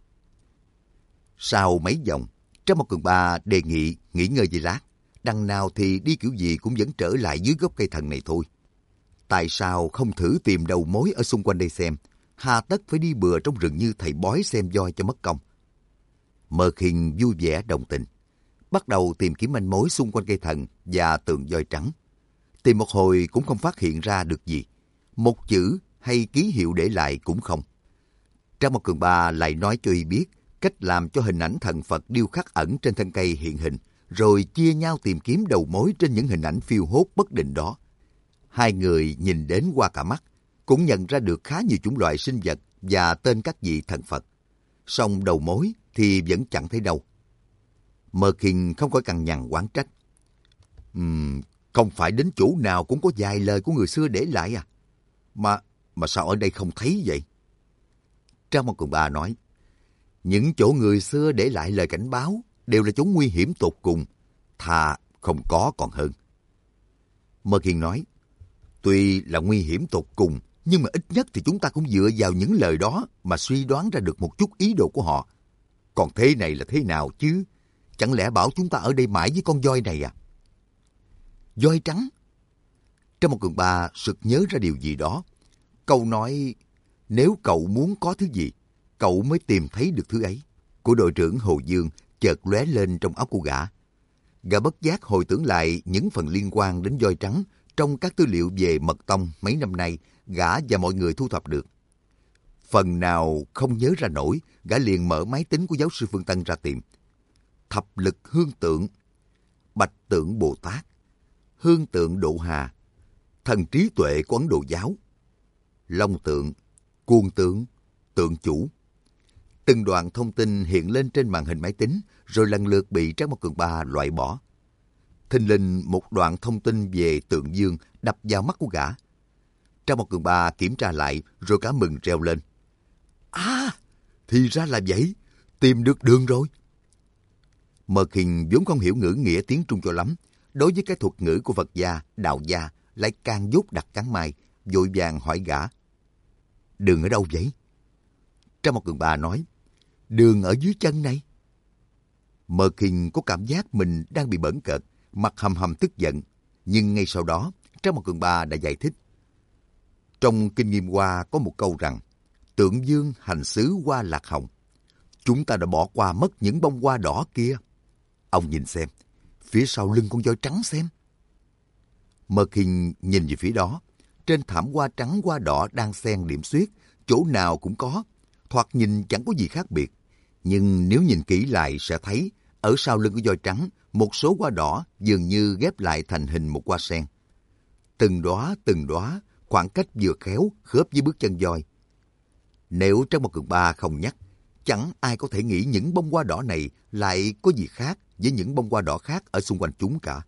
Speaker 1: Sau mấy vòng, Trong một Cường Ba đề nghị nghỉ ngơi giây lát. Đằng nào thì đi kiểu gì cũng vẫn trở lại dưới gốc cây thần này thôi. Tại sao không thử tìm đầu mối ở xung quanh đây xem? Hà tất phải đi bừa trong rừng như thầy bói xem voi cho mất công. Mơ Kinh vui vẻ đồng tình, bắt đầu tìm kiếm manh mối xung quanh cây thần và tượng voi trắng. Tìm một hồi cũng không phát hiện ra được gì. Một chữ hay ký hiệu để lại cũng không. Trong một Cường Ba lại nói cho y biết cách làm cho hình ảnh thần Phật điêu khắc ẩn trên thân cây hiện hình, rồi chia nhau tìm kiếm đầu mối trên những hình ảnh phiêu hốt bất định đó. Hai người nhìn đến qua cả mắt, cũng nhận ra được khá nhiều chủng loại sinh vật và tên các vị thần Phật. Song đầu mối thì vẫn chẳng thấy đâu. Mơ Kinh không khỏi cằn nhằn oán trách. Uhm, không phải đến chỗ nào cũng có vài lời của người xưa để lại à? Mà, mà sao ở đây không thấy vậy? Trong một Cường Ba nói, những chỗ người xưa để lại lời cảnh báo đều là chỗ nguy hiểm tột cùng, thà không có còn hơn. Mơ Kinh nói, tuy là nguy hiểm tột cùng, nhưng mà ít nhất thì chúng ta cũng dựa vào những lời đó mà suy đoán ra được một chút ý đồ của họ. Còn thế này là thế nào chứ? Chẳng lẽ bảo chúng ta ở đây mãi với con voi này à? Voi trắng? Trong một Cường Ba sực nhớ ra điều gì đó. Câu nói, nếu cậu muốn có thứ gì, cậu mới tìm thấy được thứ ấy, của đội trưởng Hồ Dương chợt lóe lên trong óc của gã. Gã bất giác hồi tưởng lại những phần liên quan đến voi trắng trong các tư liệu về mật tông mấy năm nay gã và mọi người thu thập được. Phần nào không nhớ ra nổi, gã liền mở máy tính của giáo sư Phương Tân ra tìm. Thập lực hương tượng, bạch tượng Bồ Tát, hương tượng Độ Hà, thần trí tuệ của Ấn Độ giáo, long tượng, cuồng tượng, tượng chủ. Từng đoạn thông tin hiện lên trên màn hình máy tính, rồi lần lượt bị Trác Mộc Cường Ba loại bỏ. Thình lình một đoạn thông tin về tượng dương đập vào mắt của gã. Trác Mộc Cường Ba kiểm tra lại, rồi cả mừng reo lên. À, thì ra là vậy, tìm được đường rồi. Mơ Kinh vốn không hiểu ngữ nghĩa tiếng Trung cho lắm, đối với cái thuật ngữ của Phật gia, đạo gia lại càng dốt đặc cắn mai, vội vàng hỏi gã. Đường ở đâu vậy? Trác Mộc Cường Ba nói, đường ở dưới chân này. Mơ Kinh có cảm giác mình đang bị bỡn cợt, mặt hầm hầm tức giận, nhưng ngay sau đó Trác Mộc Cường Ba đã giải thích. Trong Kinh Nghiêm Hoa có một câu rằng, tượng dương hành xứ hoa lạc hồng. Chúng ta đã bỏ qua mất những bông hoa đỏ kia. Ông nhìn xem, phía sau lưng con voi trắng xem. Mơ Kinh nhìn về phía đó, trên thảm hoa trắng hoa đỏ đang xen điểm xuyết, chỗ nào cũng có, thoạt nhìn chẳng có gì khác biệt. Nhưng nếu nhìn kỹ lại sẽ thấy, ở sau lưng của voi trắng, một số hoa đỏ dường như ghép lại thành hình một hoa sen. Từng đóa từng đóa, khoảng cách vừa khéo khớp với bước chân voi. Nếu Trác Mộc Cường Ba không nhắc, chẳng ai có thể nghĩ những bông hoa đỏ này lại có gì khác với những bông hoa đỏ khác ở xung quanh chúng cả.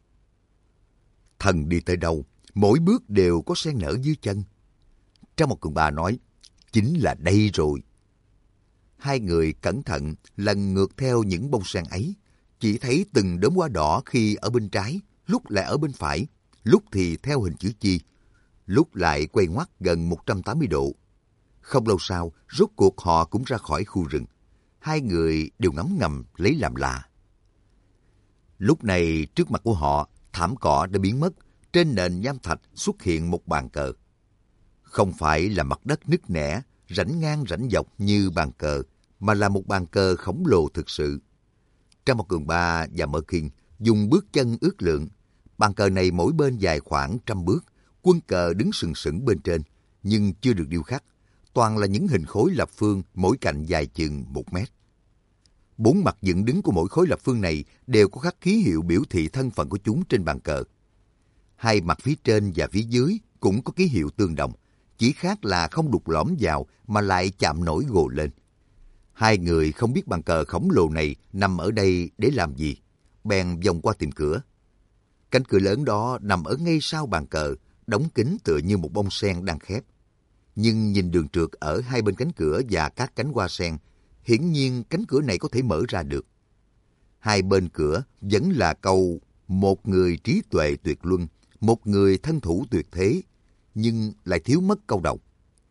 Speaker 1: Thần đi tới đâu, mỗi bước đều có sen nở dưới chân. Trác Mộc Cường Ba nói, chính là đây rồi. Hai người cẩn thận lần ngược theo những bông sen ấy, chỉ thấy từng đốm hoa đỏ khi ở bên trái, lúc lại ở bên phải, lúc thì theo hình chữ chi, lúc lại quay ngoắt gần một trăm tám mươi độ. Không lâu sau, rốt cuộc họ cũng ra khỏi khu rừng. Hai người đều ngấm ngầm lấy làm lạ. Lúc này trước mặt của họ, thảm cỏ đã biến mất, trên nền nham thạch xuất hiện một bàn cờ. Không phải là mặt đất nứt nẻ, rãnh ngang rãnh dọc như bàn cờ, mà là một bàn cờ khổng lồ thực sự. Trang Một Cường Ba và Mơ Kinh dùng bước chân ước lượng. Bàn cờ này mỗi bên dài khoảng trăm bước, quân cờ đứng sừng sững bên trên, nhưng chưa được điêu khắc. Toàn là những hình khối lập phương, mỗi cạnh dài chừng một mét. Bốn mặt dựng đứng của mỗi khối lập phương này đều có khắc ký hiệu biểu thị thân phận của chúng trên bàn cờ. Hai mặt phía trên và phía dưới cũng có ký hiệu tương đồng, chỉ khác là không đục lõm vào mà lại chạm nổi gồ lên. Hai người không biết bàn cờ khổng lồ này nằm ở đây để làm gì, bèn vòng qua tìm cửa. Cánh cửa lớn đó nằm ở ngay sau bàn cờ, đóng kín tựa như một bông sen đang khép. Nhưng nhìn đường trượt ở hai bên cánh cửa và các cánh hoa sen, hiển nhiên cánh cửa này có thể mở ra được. Hai bên cửa vẫn là câu một người trí tuệ tuyệt luân, một người thân thủ tuyệt thế, nhưng lại thiếu mất câu đầu.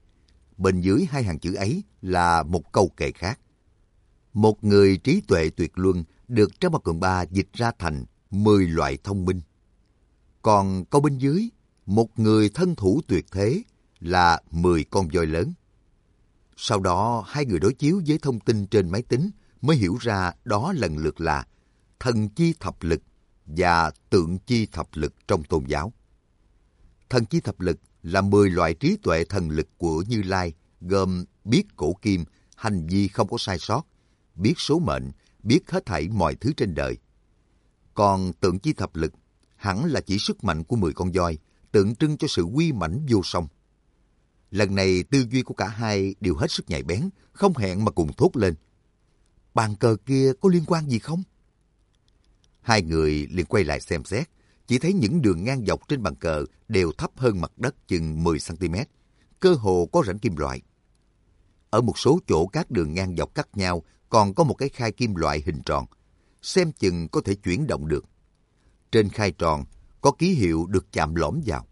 Speaker 1: Bên dưới hai hàng chữ ấy là một câu kệ khác. Một người trí tuệ tuyệt luân được Trang Một Cường Ba dịch ra thành mười loại thông minh. Còn câu bên dưới, một người thân thủ tuyệt thế là mười con voi lớn. Sau đó hai người đối chiếu với thông tin trên máy tính mới hiểu ra đó lần lượt là thần chi thập lực và tượng chi thập lực trong tôn giáo. Thần chi thập lực là mười loại trí tuệ thần lực của Như Lai, gồm biết cổ kim, hành vi không có sai sót, biết số mệnh, biết hết thảy mọi thứ trên đời. Còn tượng chi thập lực hẳn là chỉ sức mạnh của mười con voi, tượng trưng cho sự uy mãnh vô song. Lần này tư duy của cả hai đều hết sức nhạy bén, không hẹn mà cùng thốt lên. Bàn cờ kia có liên quan gì không? Hai người liền quay lại xem xét, chỉ thấy những đường ngang dọc trên bàn cờ đều thấp hơn mặt đất chừng mười xăng ti mét, cơ hồ có rãnh kim loại. Ở một số chỗ các đường ngang dọc cắt nhau còn có một cái khay kim loại hình tròn, xem chừng có thể chuyển động được. Trên khay tròn có ký hiệu được chạm lõm vào.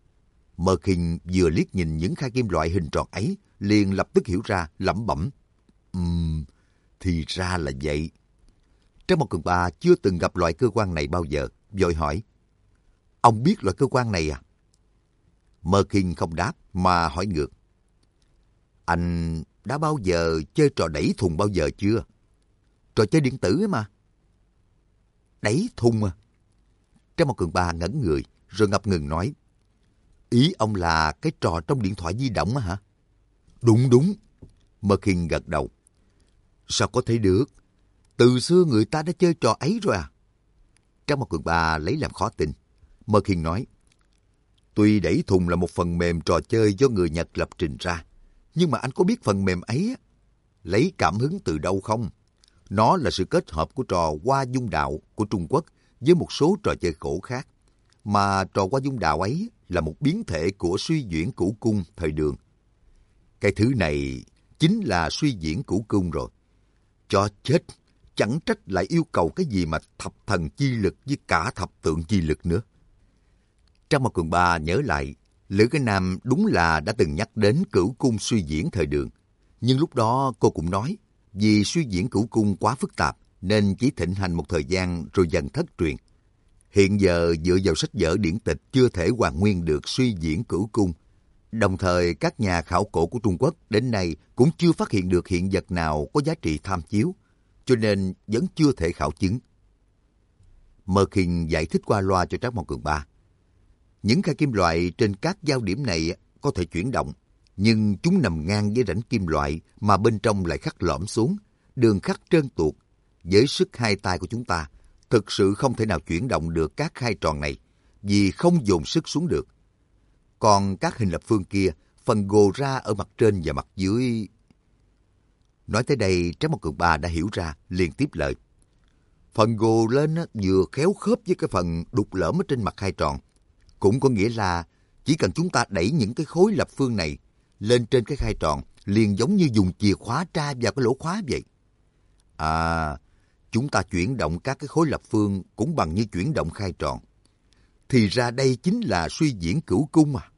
Speaker 1: Mơ Kinh vừa liếc nhìn những khay kim loại hình tròn ấy, liền lập tức hiểu ra, lẩm bẩm. Ừm, um, thì ra là vậy. Trang Một Cường Ba chưa từng gặp loại cơ quan này bao giờ, vội hỏi. Ông biết loại cơ quan này à? Mơ Kinh không đáp mà hỏi ngược. Anh đã bao giờ chơi trò đẩy thùng bao giờ chưa? Trò chơi điện tử ấy mà. Đẩy thùng à? Trang Một Cường Ba ngẩn người, rồi ngập ngừng nói. Ý ông là cái trò trong điện thoại di động á hả? Đúng đúng. Mơ Kinh gật đầu. Sao có thể được? Từ xưa người ta đã chơi trò ấy rồi à? Trang Một Cường Ba lấy làm khó tin. Mơ Kinh nói. Tuy đẩy thùng là một phần mềm trò chơi do người Nhật lập trình ra, nhưng mà anh có biết phần mềm ấy lấy cảm hứng từ đâu không? Nó là sự kết hợp của trò Hoa Dung Đạo của Trung Quốc với một số trò chơi cổ khác. Mà trò Hoa Dung Đạo ấy là một biến thể của suy diễn cửu cung thời Đường. Cái thứ này chính là suy diễn cửu cung rồi. Cho chết, chẳng trách lại yêu cầu cái gì mà thập thần chi lực với cả thập tượng chi lực nữa. Trang Một Cường Ba nhớ lại, Lữ Cái Nam đúng là đã từng nhắc đến cửu cung suy diễn thời Đường. Nhưng lúc đó cô cũng nói, vì suy diễn cửu cung quá phức tạp, nên chỉ thịnh hành một thời gian rồi dần thất truyền. Hiện giờ dựa vào sách vở điển tịch chưa thể hoàn nguyên được suy diễn cửu cung. Đồng thời các nhà khảo cổ của Trung Quốc đến nay cũng chưa phát hiện được hiện vật nào có giá trị tham chiếu, cho nên vẫn chưa thể khảo chứng. Mơ Kinh giải thích qua loa cho Trác Mộc Cường Ba. Những khay kim loại trên các giao điểm này có thể chuyển động, nhưng chúng nằm ngang với rãnh kim loại mà bên trong lại khắc lõm xuống, đường khắc trơn tuột. Với sức hai tay của chúng ta, thực sự không thể nào chuyển động được các khay tròn này, vì không dồn sức xuống được. Còn các hình lập phương kia, phần gồ ra ở mặt trên và mặt dưới. Nói tới đây, Trác Mộc Cường Ba đã hiểu ra, liền tiếp lời. Phần gồ lên vừa khéo khớp với cái phần đục lởm ở trên mặt khay tròn. Cũng có nghĩa là chỉ cần chúng ta đẩy những cái khối lập phương này lên trên cái khay tròn liền giống như dùng chìa khóa tra vào cái lỗ khóa vậy. À, chúng ta chuyển động các cái khối lập phương cũng bằng như chuyển động khai tròn. Thì ra đây chính là suy diễn cửu cung à.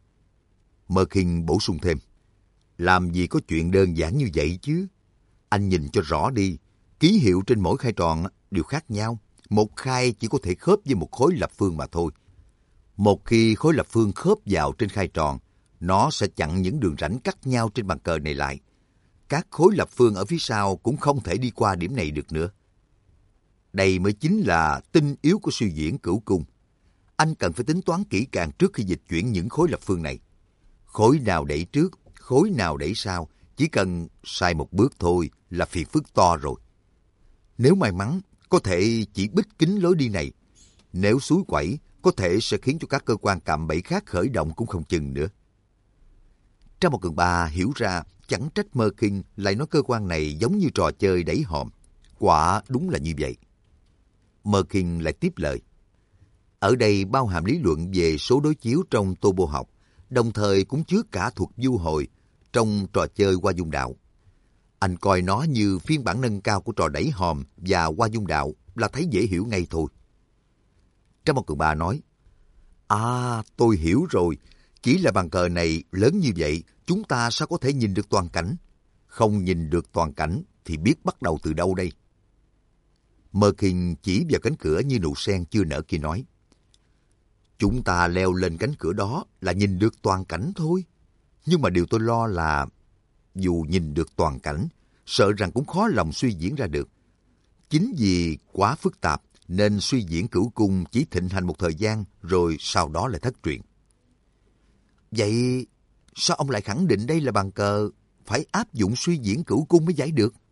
Speaker 1: Mơ Kinh bổ sung thêm. Làm gì có chuyện đơn giản như vậy chứ. Anh nhìn cho rõ đi. Ký hiệu trên mỗi khai tròn đều khác nhau. Một khai chỉ có thể khớp với một khối lập phương mà thôi. Một khi khối lập phương khớp vào trên khai tròn, nó sẽ chặn những đường rãnh cắt nhau trên bàn cờ này lại. Các khối lập phương ở phía sau cũng không thể đi qua điểm này được nữa. Đây mới chính là tinh yếu của suy diễn cửu cung. Anh cần phải tính toán kỹ càng trước khi dịch chuyển những khối lập phương này. Khối nào đẩy trước, khối nào đẩy sau, chỉ cần sai một bước thôi là phiền phức to rồi. Nếu may mắn, có thể chỉ bích kín lối đi này. Nếu xúi quẩy, có thể sẽ khiến cho các cơ quan cạm bẫy khác khởi động cũng không chừng nữa. Trang một Cường Ba hiểu ra chẳng trách Mơ Kinh lại nói cơ quan này giống như trò chơi đẩy hòm. Quả đúng là như vậy. Mơ Kinh lại tiếp lời. Ở đây bao hàm lý luận về số đối chiếu trong tô bô học, đồng thời cũng chứa cả thuật du hồi trong trò chơi Hoa Dung Đạo. Anh coi nó như phiên bản nâng cao của trò đẩy hòm và Hoa Dung Đạo là thấy dễ hiểu ngay thôi. Trang một Cường Ba nói, à, tôi hiểu rồi. Chỉ là bàn cờ này lớn như vậy, chúng ta sao có thể nhìn được toàn cảnh? Không nhìn được toàn cảnh thì biết bắt đầu từ đâu đây? Mơ Kinh chỉ vào cánh cửa như nụ sen chưa nở kia nói, chúng ta leo lên cánh cửa đó là nhìn được toàn cảnh thôi. Nhưng mà điều tôi lo là dù nhìn được toàn cảnh, sợ rằng cũng khó lòng suy diễn ra được. Chính vì quá phức tạp nên suy diễn cửu cung chỉ thịnh hành một thời gian rồi sau đó lại thất truyền. Vậy sao ông lại khẳng định đây là bàn cờ phải áp dụng suy diễn cửu cung mới giải được?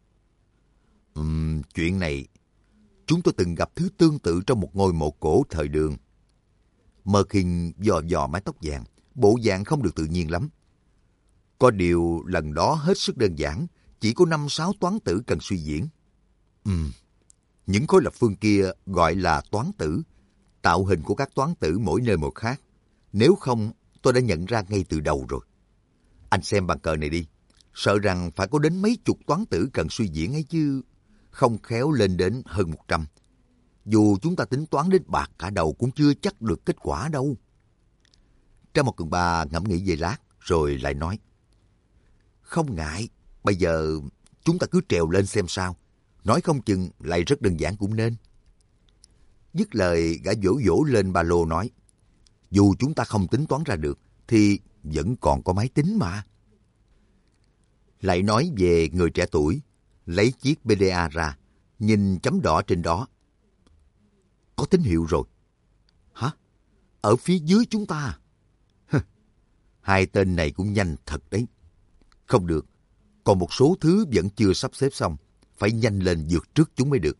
Speaker 1: Ừm, chuyện này chúng tôi từng gặp thứ tương tự trong một ngôi mộ cổ thời Đường. Mơ Kinh dò dò mái tóc vàng, bộ dạng không được tự nhiên lắm. Có điều lần đó hết sức đơn giản, chỉ có năm sáu toán tử cần suy diễn. Ừm, những khối lập phương kia gọi là toán tử, tạo hình của các toán tử mỗi nơi một khác. Nếu không, tôi đã nhận ra ngay từ đầu rồi. Anh xem bàn cờ này đi, sợ rằng phải có đến mấy chục toán tử cần suy diễn ấy chứ, không khéo lên đến hơn một trăm. Dù chúng ta tính toán đến bạc cả đầu cũng chưa chắc được kết quả đâu. Trang một Cường Ba ngẫm nghĩ giây lát, rồi lại nói, không ngại, bây giờ chúng ta cứ trèo lên xem sao. Nói không chừng lại rất đơn giản cũng nên. Dứt lời, gã vỗ vỗ lên ba lô nói, dù chúng ta không tính toán ra được, thì vẫn còn có máy tính mà. Lại nói về người trẻ tuổi, lấy chiếc bê đê a ra, nhìn chấm đỏ trên đó. Có tín hiệu rồi. Hả? Ở phía dưới chúng ta? Hai tên này cũng nhanh thật đấy. Không được, còn một số thứ vẫn chưa sắp xếp xong, phải nhanh lên vượt trước chúng mới được.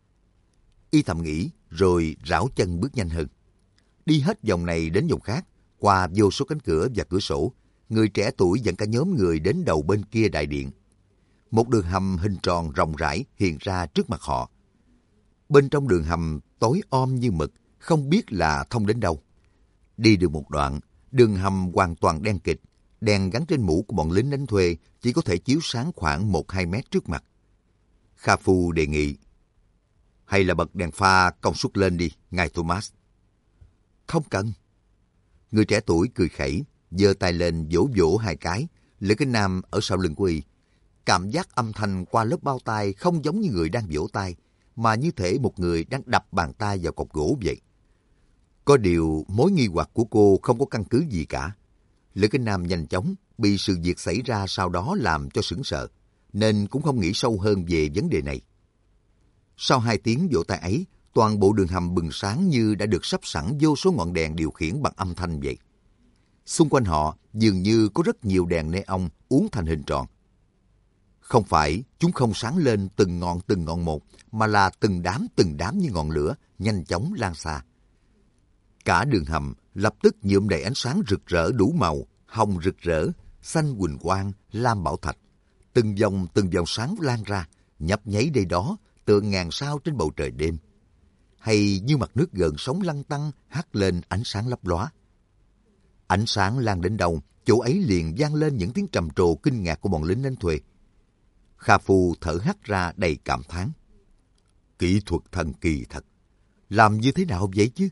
Speaker 1: Y thầm nghĩ, rồi rảo chân bước nhanh hơn. Đi hết vòng này đến vòng khác, qua vô số cánh cửa và cửa sổ, người trẻ tuổi dẫn cả nhóm người đến đầu bên kia đại điện. Một đường hầm hình tròn rộng rãi hiện ra trước mặt họ. Bên trong đường hầm tối om như mực, không biết là thông đến đâu. Đi được một đoạn, đường hầm hoàn toàn đen kịt, đèn gắn trên mũ của bọn lính đánh thuê chỉ có thể chiếu sáng khoảng một hai mét trước mặt. Kha Phu đề nghị, hay là bật đèn pha công suất lên đi, ngài Thomas. Không cần. Người trẻ tuổi cười khẩy, giơ tay lên vỗ vỗ hai cái, Lữ Kính Nam ở sau lưng của y. Cảm giác âm thanh qua lớp bao tay không giống như người đang vỗ tay, mà như thể một người đang đập bàn tay vào cọc gỗ vậy. Có điều mối nghi hoặc của cô không có căn cứ gì cả. Lữ Kính Nam nhanh chóng bị sự việc xảy ra sau đó làm cho sững sờ, nên cũng không nghĩ sâu hơn về vấn đề này. Sau hai tiếng vỗ tay ấy, toàn bộ đường hầm bừng sáng như đã được sắp sẵn vô số ngọn đèn điều khiển bằng âm thanh vậy. Xung quanh họ dường như có rất nhiều đèn neon uốn thành hình tròn. Không phải chúng không sáng lên từng ngọn từng ngọn một, mà là từng đám từng đám như ngọn lửa, nhanh chóng lan xa. Cả đường hầm lập tức nhuộm đầy ánh sáng rực rỡ đủ màu, hồng rực rỡ, xanh huỳnh quang, lam bảo thạch. Từng dòng từng dòng sáng lan ra, nhấp nháy đây đó, tựa ngàn sao trên bầu trời đêm. Hay như mặt nước gợn sóng lăn tăn hắt lên ánh sáng lấp lóa. Ánh sáng lan đến đâu, chỗ ấy liền vang lên những tiếng trầm trồ kinh ngạc của bọn lính đánh thuê. Kha Phu thở hắt ra đầy cảm thán. Kỹ thuật thần kỳ thật. Làm như thế nào vậy chứ?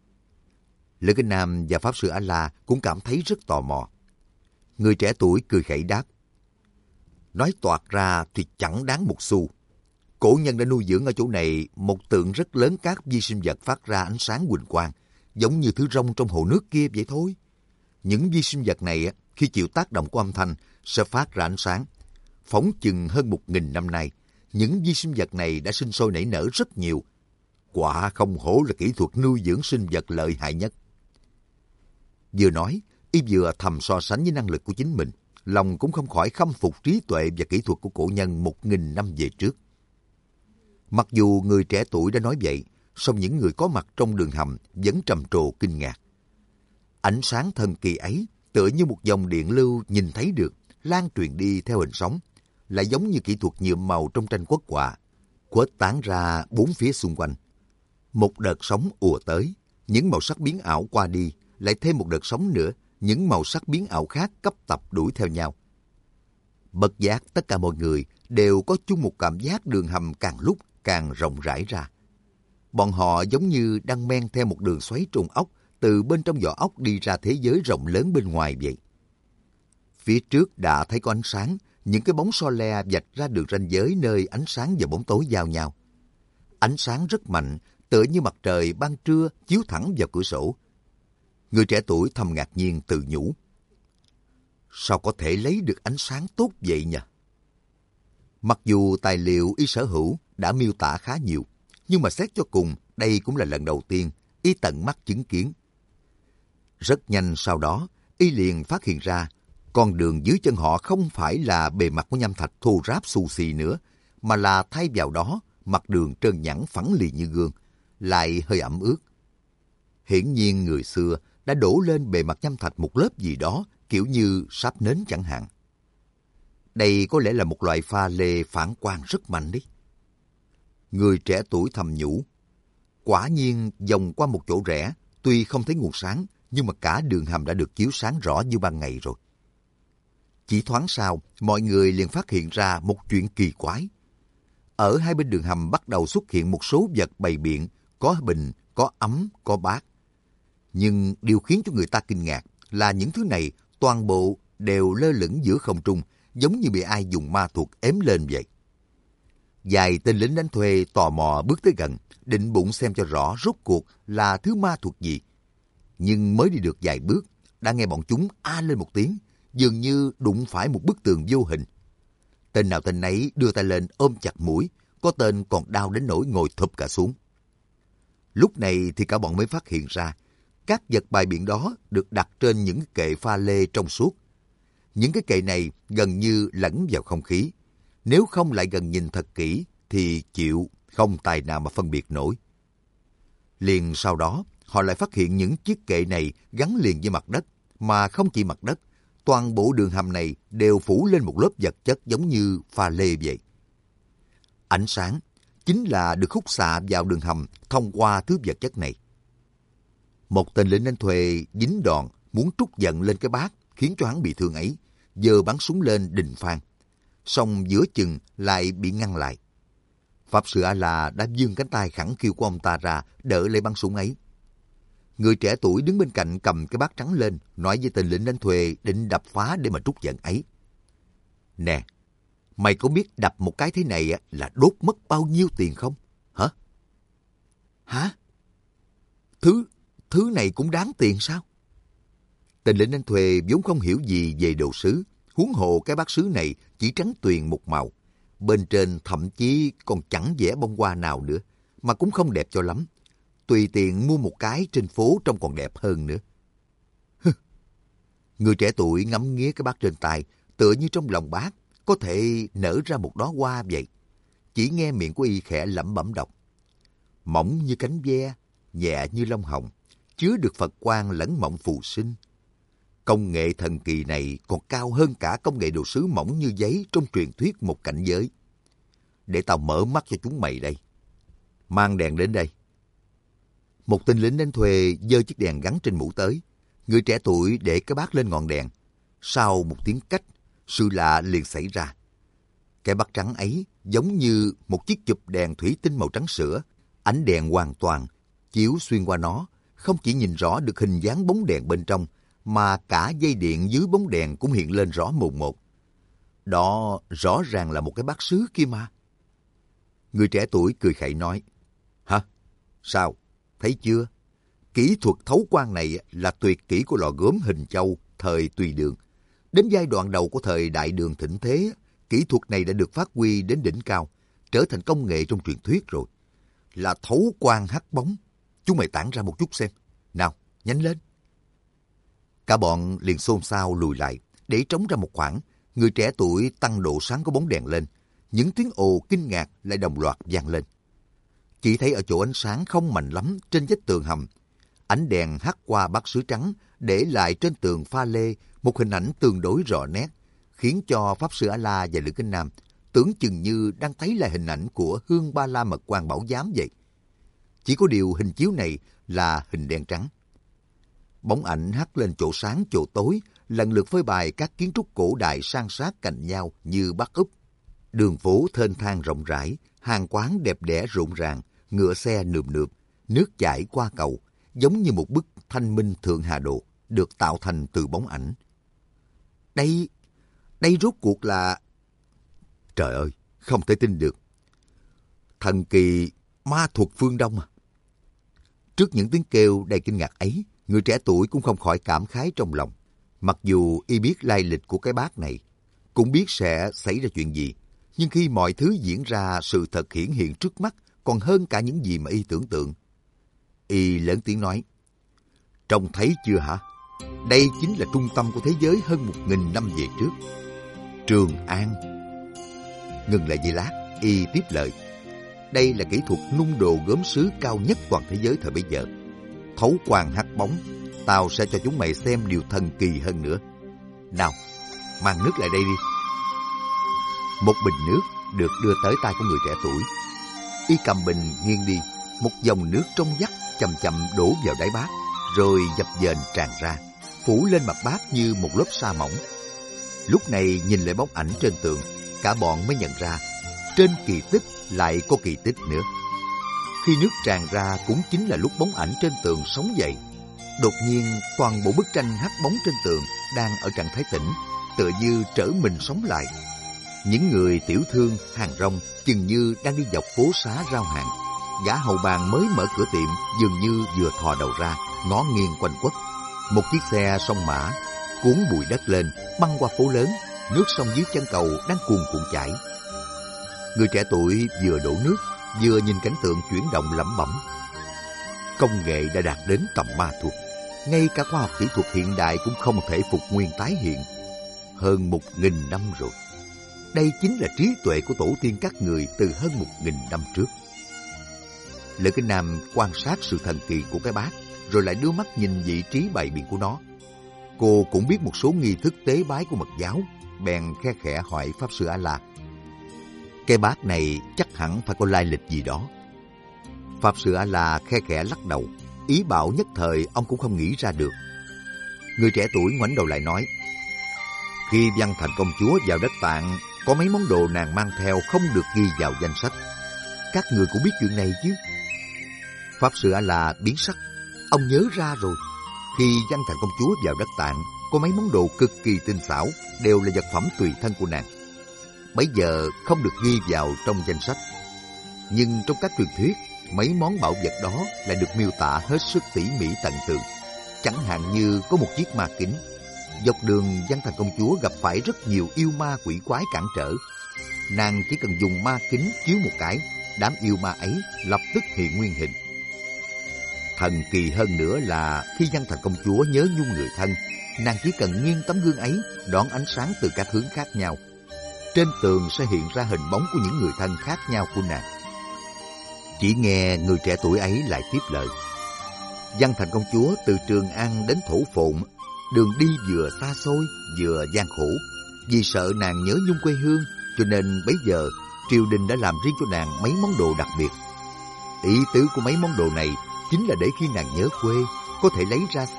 Speaker 1: Lữ Kinh Nam và Pháp Sư A-La cũng cảm thấy rất tò mò. Người trẻ tuổi cười khẩy đáp. Nói toạc ra thì chẳng đáng một xu. Cổ nhân đã nuôi dưỡng ở chỗ này một tượng rất lớn các vi sinh vật phát ra ánh sáng huỳnh quang, giống như thứ rong trong hồ nước kia vậy thôi. Những vi sinh vật này khi chịu tác động của âm thanh sẽ phát ra ánh sáng. Phóng chừng hơn một nghìn năm nay, những vi sinh vật này đã sinh sôi nảy nở rất nhiều. Quả không hổ là kỹ thuật nuôi dưỡng sinh vật lợi hại nhất. Vừa nói, y vừa thầm so sánh với năng lực của chính mình, lòng cũng không khỏi khâm phục trí tuệ và kỹ thuật của cổ nhân một nghìn năm về trước. Mặc dù người trẻ tuổi đã nói vậy, song những người có mặt trong đường hầm vẫn trầm trồ kinh ngạc. Ánh sáng thần kỳ ấy tựa như một dòng điện lưu nhìn thấy được, lan truyền đi theo hình sóng, lại giống như kỹ thuật nhuộm màu trong tranh quốc họa, khuếch tán ra bốn phía xung quanh. Một đợt sóng ùa tới, những màu sắc biến ảo qua đi, lại thêm một đợt sóng nữa, những màu sắc biến ảo khác cấp tập đuổi theo nhau. Bất giác tất cả mọi người đều có chung một cảm giác đường hầm càng lúc càng rộng rãi ra. Bọn họ giống như đang men theo một đường xoáy trùng ốc từ bên trong vỏ ốc đi ra thế giới rộng lớn bên ngoài vậy. Phía trước đã thấy có ánh sáng, những cái bóng so le vạch ra đường ranh giới nơi ánh sáng và bóng tối giao nhau. Ánh sáng rất mạnh, tựa như mặt trời ban trưa chiếu thẳng vào cửa sổ. Người trẻ tuổi thầm ngạc nhiên tự nhủ. Sao có thể lấy được ánh sáng tốt vậy nhỉ? Mặc dù tài liệu y sở hữu đã miêu tả khá nhiều, nhưng mà xét cho cùng, đây cũng là lần đầu tiên y tận mắt chứng kiến. Rất nhanh sau đó, y liền phát hiện ra, con đường dưới chân họ không phải là bề mặt của nham thạch thô ráp xù xì nữa, mà là thay vào đó, mặt đường trơn nhẵn phẳng lì như gương, lại hơi ẩm ướt. Hiển nhiên người xưa đã đổ lên bề mặt nham thạch một lớp gì đó, kiểu như sáp nến chẳng hạn. Đây có lẽ là một loại pha lê phản quang rất mạnh đấy. Người trẻ tuổi thầm nhủ. Quả nhiên vòng qua một chỗ rẽ, tuy không thấy nguồn sáng, nhưng mà cả đường hầm đã được chiếu sáng rõ như ban ngày rồi. Chỉ thoáng sau, mọi người liền phát hiện ra một chuyện kỳ quái. Ở hai bên đường hầm bắt đầu xuất hiện một số vật bày biện, có bình, có ấm, có bát. Nhưng điều khiến cho người ta kinh ngạc là những thứ này toàn bộ đều lơ lửng giữa không trung, giống như bị ai dùng ma thuật ém lên vậy. Vài tên lính đánh thuê tò mò bước tới gần, định bụng xem cho rõ rốt cuộc là thứ ma thuật gì. Nhưng mới đi được vài bước, đã nghe bọn chúng a lên một tiếng, dường như đụng phải một bức tường vô hình. Tên nào tên nấy đưa tay lên ôm chặt mũi, có tên còn đau đến nỗi ngồi thụp cả xuống. Lúc này thì cả bọn mới phát hiện ra, các vật bài biện đó được đặt trên những kệ pha lê trong suốt. Những cái kệ này gần như lẫn vào không khí. Nếu không lại gần nhìn thật kỹ thì chịu không tài nào mà phân biệt nổi. Liền sau đó, họ lại phát hiện những chiếc kệ này gắn liền với mặt đất, mà không chỉ mặt đất, toàn bộ đường hầm này đều phủ lên một lớp vật chất giống như pha lê vậy. Ánh sáng chính là được khúc xạ vào đường hầm thông qua thứ vật chất này. Một tên lính đánh thuê dính đòn muốn trút giận lên cái bát khiến cho hắn bị thương ấy, giơ bắn súng lên đình phan. Song giữa chừng lại bị ngăn lại. Pháp Sư A-La đã giương cánh tay khẳng khiu của ông ta ra đỡ lấy bắn súng ấy. Người trẻ tuổi đứng bên cạnh cầm cái bát trắng lên, nói với tên lính đánh thuê định đập phá để mà trút giận ấy. Nè, mày có biết đập một cái thế này là đốt mất bao nhiêu tiền không? Hả? Hả? Thứ, thứ này cũng đáng tiền sao? Tên lính đánh thuê vốn không hiểu gì về đồ sứ, huống hồ cái bát sứ này chỉ trắng tuyền một màu. Bên trên thậm chí còn chẳng vẽ bông hoa nào nữa, mà cũng không đẹp cho lắm. Tùy tiện mua một cái trên phố trông còn đẹp hơn nữa. Người trẻ tuổi ngắm nghía cái bát trên tay, tựa như trong lòng bát có thể nở ra một đóa hoa vậy. Chỉ nghe miệng của y khẽ lẩm bẩm đọc. Mỏng như cánh ve, nhẹ như lông hồng, chứa được Phật quang lẫn mộng phù sinh. Công nghệ thần kỳ này còn cao hơn cả công nghệ đồ sứ mỏng như giấy trong truyền thuyết một cảnh giới. Để tao mở mắt cho chúng mày đây. Mang đèn đến đây. Một tên lính đánh thuê giơ chiếc đèn gắn trên mũ tới. Người trẻ tuổi để cái bát lên ngọn đèn. Sau một tiếng cách, sự lạ liền xảy ra. Cái bát trắng ấy giống như một chiếc chụp đèn thủy tinh màu trắng sữa. Ánh đèn hoàn toàn chiếu xuyên qua nó, không chỉ nhìn rõ được hình dáng bóng đèn bên trong, mà cả dây điện dưới bóng đèn cũng hiện lên rõ mồn một. Đó rõ ràng là một cái bát sứ kia mà. Người trẻ tuổi cười khẩy nói, hả? Sao? Thấy chưa? Kỹ thuật thấu quang này là tuyệt kỹ của lò gốm Hình Châu thời Tùy Đường. Đến giai đoạn đầu của thời Đại Đường thịnh thế, kỹ thuật này đã được phát huy đến đỉnh cao, trở thành công nghệ trong truyền thuyết rồi. Là thấu quang hắc bóng. Chúng mày tản ra một chút xem. Nào, nhanh lên. Cả bọn liền xôn xao lùi lại, để trống ra một khoảng. Người trẻ tuổi tăng độ sáng của bóng đèn lên. Những tiếng ồ kinh ngạc lại đồng loạt vang lên. Chỉ thấy ở chỗ ánh sáng không mạnh lắm trên vách tường hầm, ánh đèn hắt qua bát sứ trắng, để lại trên tường pha lê một hình ảnh tương đối rõ nét, khiến cho Pháp Sư A-la và Lữ Kính Nam tưởng chừng như đang thấy lại hình ảnh của Hương Ba La Mật Quan Bảo Giám vậy. Chỉ có điều hình chiếu này là hình đen trắng. Bóng ảnh hắt lên chỗ sáng chỗ tối, lần lượt phơi bày các kiến trúc cổ đại san sát cạnh nhau như Bắc Úc. Đường phố thênh thang rộng rãi, hàng quán đẹp đẽ rộn ràng, ngựa xe nườm nượp, nước chảy qua cầu, giống như một bức thanh minh thượng hà đồ, được tạo thành từ bóng ảnh. Đây, đây rốt cuộc là... Trời ơi, không thể tin được. Thần kỳ ma thuật phương Đông à? Trước những tiếng kêu đầy kinh ngạc ấy, người trẻ tuổi cũng không khỏi cảm khái trong lòng. Mặc dù y biết lai lịch của cái bát này, cũng biết sẽ xảy ra chuyện gì, nhưng khi mọi thứ diễn ra, sự thật hiển hiện trước mắt còn hơn cả những gì mà y tưởng tượng. Y lớn tiếng nói, trông thấy chưa hả? Đây chính là trung tâm của thế giới hơn một nghìn năm về trước. Trường An. Ngừng lại giây lát, y tiếp lời, đây là kỹ thuật nung đồ gốm sứ cao nhất toàn thế giới thời bấy giờ. Thấu quang hắc bóng, tao sẽ cho chúng mày xem điều thần kỳ hơn nữa. Nào, mang nước lại đây đi. Một bình nước được đưa tới tay của người trẻ tuổi. Y cầm bình nghiêng đi, một dòng nước trong vắt chậm chậm đổ vào đáy bát, rồi dập dềnh tràn ra, phủ lên mặt bát như một lớp sa mỏng. Lúc này nhìn lại bóng ảnh trên tường, cả bọn mới nhận ra, trên kỳ tích lại có kỳ tích nữa. Khi nước tràn ra cũng chính là lúc bóng ảnh trên tường sống dậy. Đột nhiên, toàn bộ bức tranh hắt bóng trên tường đang ở trạng thái tĩnh, tựa như trở mình sống lại. Những người tiểu thương, hàng rong chừng như đang đi dọc phố xá rao hàng. Gã hầu bàn mới mở cửa tiệm dường như vừa thò đầu ra, ngó nghiêng quanh quất. Một chiếc xe song mã cuốn bụi đất lên, băng qua phố lớn, nước sông dưới chân cầu đang cuồn cuộn chảy. Người trẻ tuổi vừa đổ nước, vừa nhìn cảnh tượng chuyển động lẩm bẩm. Công nghệ đã đạt đến tầm ma thuật, ngay cả khoa học kỹ thuật hiện đại cũng không thể phục nguyên tái hiện. Hơn một nghìn năm rồi. Đây chính là trí tuệ của tổ tiên các người từ hơn một nghìn năm trước. Lữ Kính Nam quan sát sự thần kỳ của cái bát, rồi lại đưa mắt nhìn vị trí bày biện của nó. Cô cũng biết một số nghi thức tế bái của Mật giáo, bèn khe khẽ hỏi Pháp Sư A-la. Cái bát này chắc hẳn phải có lai lịch gì đó. Pháp Sư A-la khe khẽ lắc đầu, ý bảo nhất thời ông cũng không nghĩ ra được. Người trẻ tuổi ngoảnh đầu lại nói, khi Văn Thành công chúa vào đất Tạng, có mấy món đồ nàng mang theo không được ghi vào danh sách. Các người cũng biết chuyện này chứ? Pháp Sư A-la biến sắc, ông nhớ ra rồi. Khi Văn Thành công chúa vào đất Tạng, có mấy món đồ cực kỳ tinh xảo, đều là vật phẩm tùy thân của nàng. Bấy giờ không được ghi vào trong danh sách. Nhưng trong các truyền thuyết, mấy món bảo vật đó lại được miêu tả hết sức tỉ mỉ tận tường. Chẳng hạn như có một chiếc ma kính. Dọc đường Văn Thành công chúa gặp phải rất nhiều yêu ma quỷ quái cản trở. Nàng chỉ cần dùng ma kính chiếu một cái, đám yêu ma ấy lập tức hiện nguyên hình. Thần kỳ hơn nữa là khi Văn Thành công chúa nhớ nhung người thân, nàng chỉ cần nghiêng tấm gương ấy đón ánh sáng từ các hướng khác nhau. Trên tường sẽ hiện ra hình bóng của những người thân khác nhau của nàng. Chỉ nghe người trẻ tuổi ấy lại tiếp lời. Văn Thành công chúa từ Trường An đến Thổ Phồn, đường đi vừa xa xôi vừa gian khổ. Vì sợ nàng nhớ nhung quê hương, cho nên bấy giờ triều đình đã làm riêng cho nàng mấy món đồ đặc biệt. Ý tứ của mấy món đồ này chính là để khi nàng nhớ quê, có thể lấy ra xem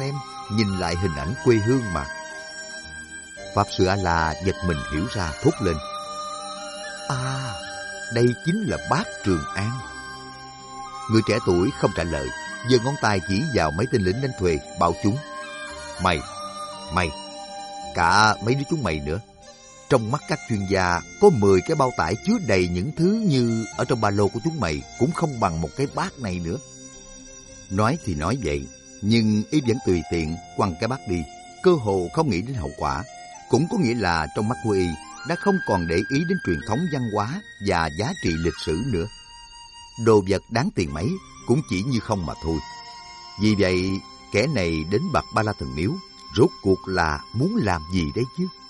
Speaker 1: nhìn lại hình ảnh quê hương mà. Pháp Sư A-la giật mình hiểu ra, thốt lên. À, đây chính là Bát Trường An. Người trẻ tuổi không trả lời, giơ ngón tay chỉ vào mấy tên lính đánh thuê, bảo chúng. Mày, mày, cả mấy đứa chúng mày nữa. Trong mắt các chuyên gia, có mười cái bao tải chứa đầy những thứ như ở trong ba lô của chúng mày cũng không bằng một cái bát này nữa. Nói thì nói vậy, nhưng y vẫn tùy tiện quăng cái bát đi, cơ hồ không nghĩ đến hậu quả. Cũng có nghĩa là trong mắt của y đã không còn để ý đến truyền thống văn hóa và giá trị lịch sử nữa. Đồ vật đáng tiền mấy cũng chỉ như không mà thôi. Vì vậy, kẻ này đến Bạt Ba La Thần Miếu, rốt cuộc là muốn làm gì đấy chứ?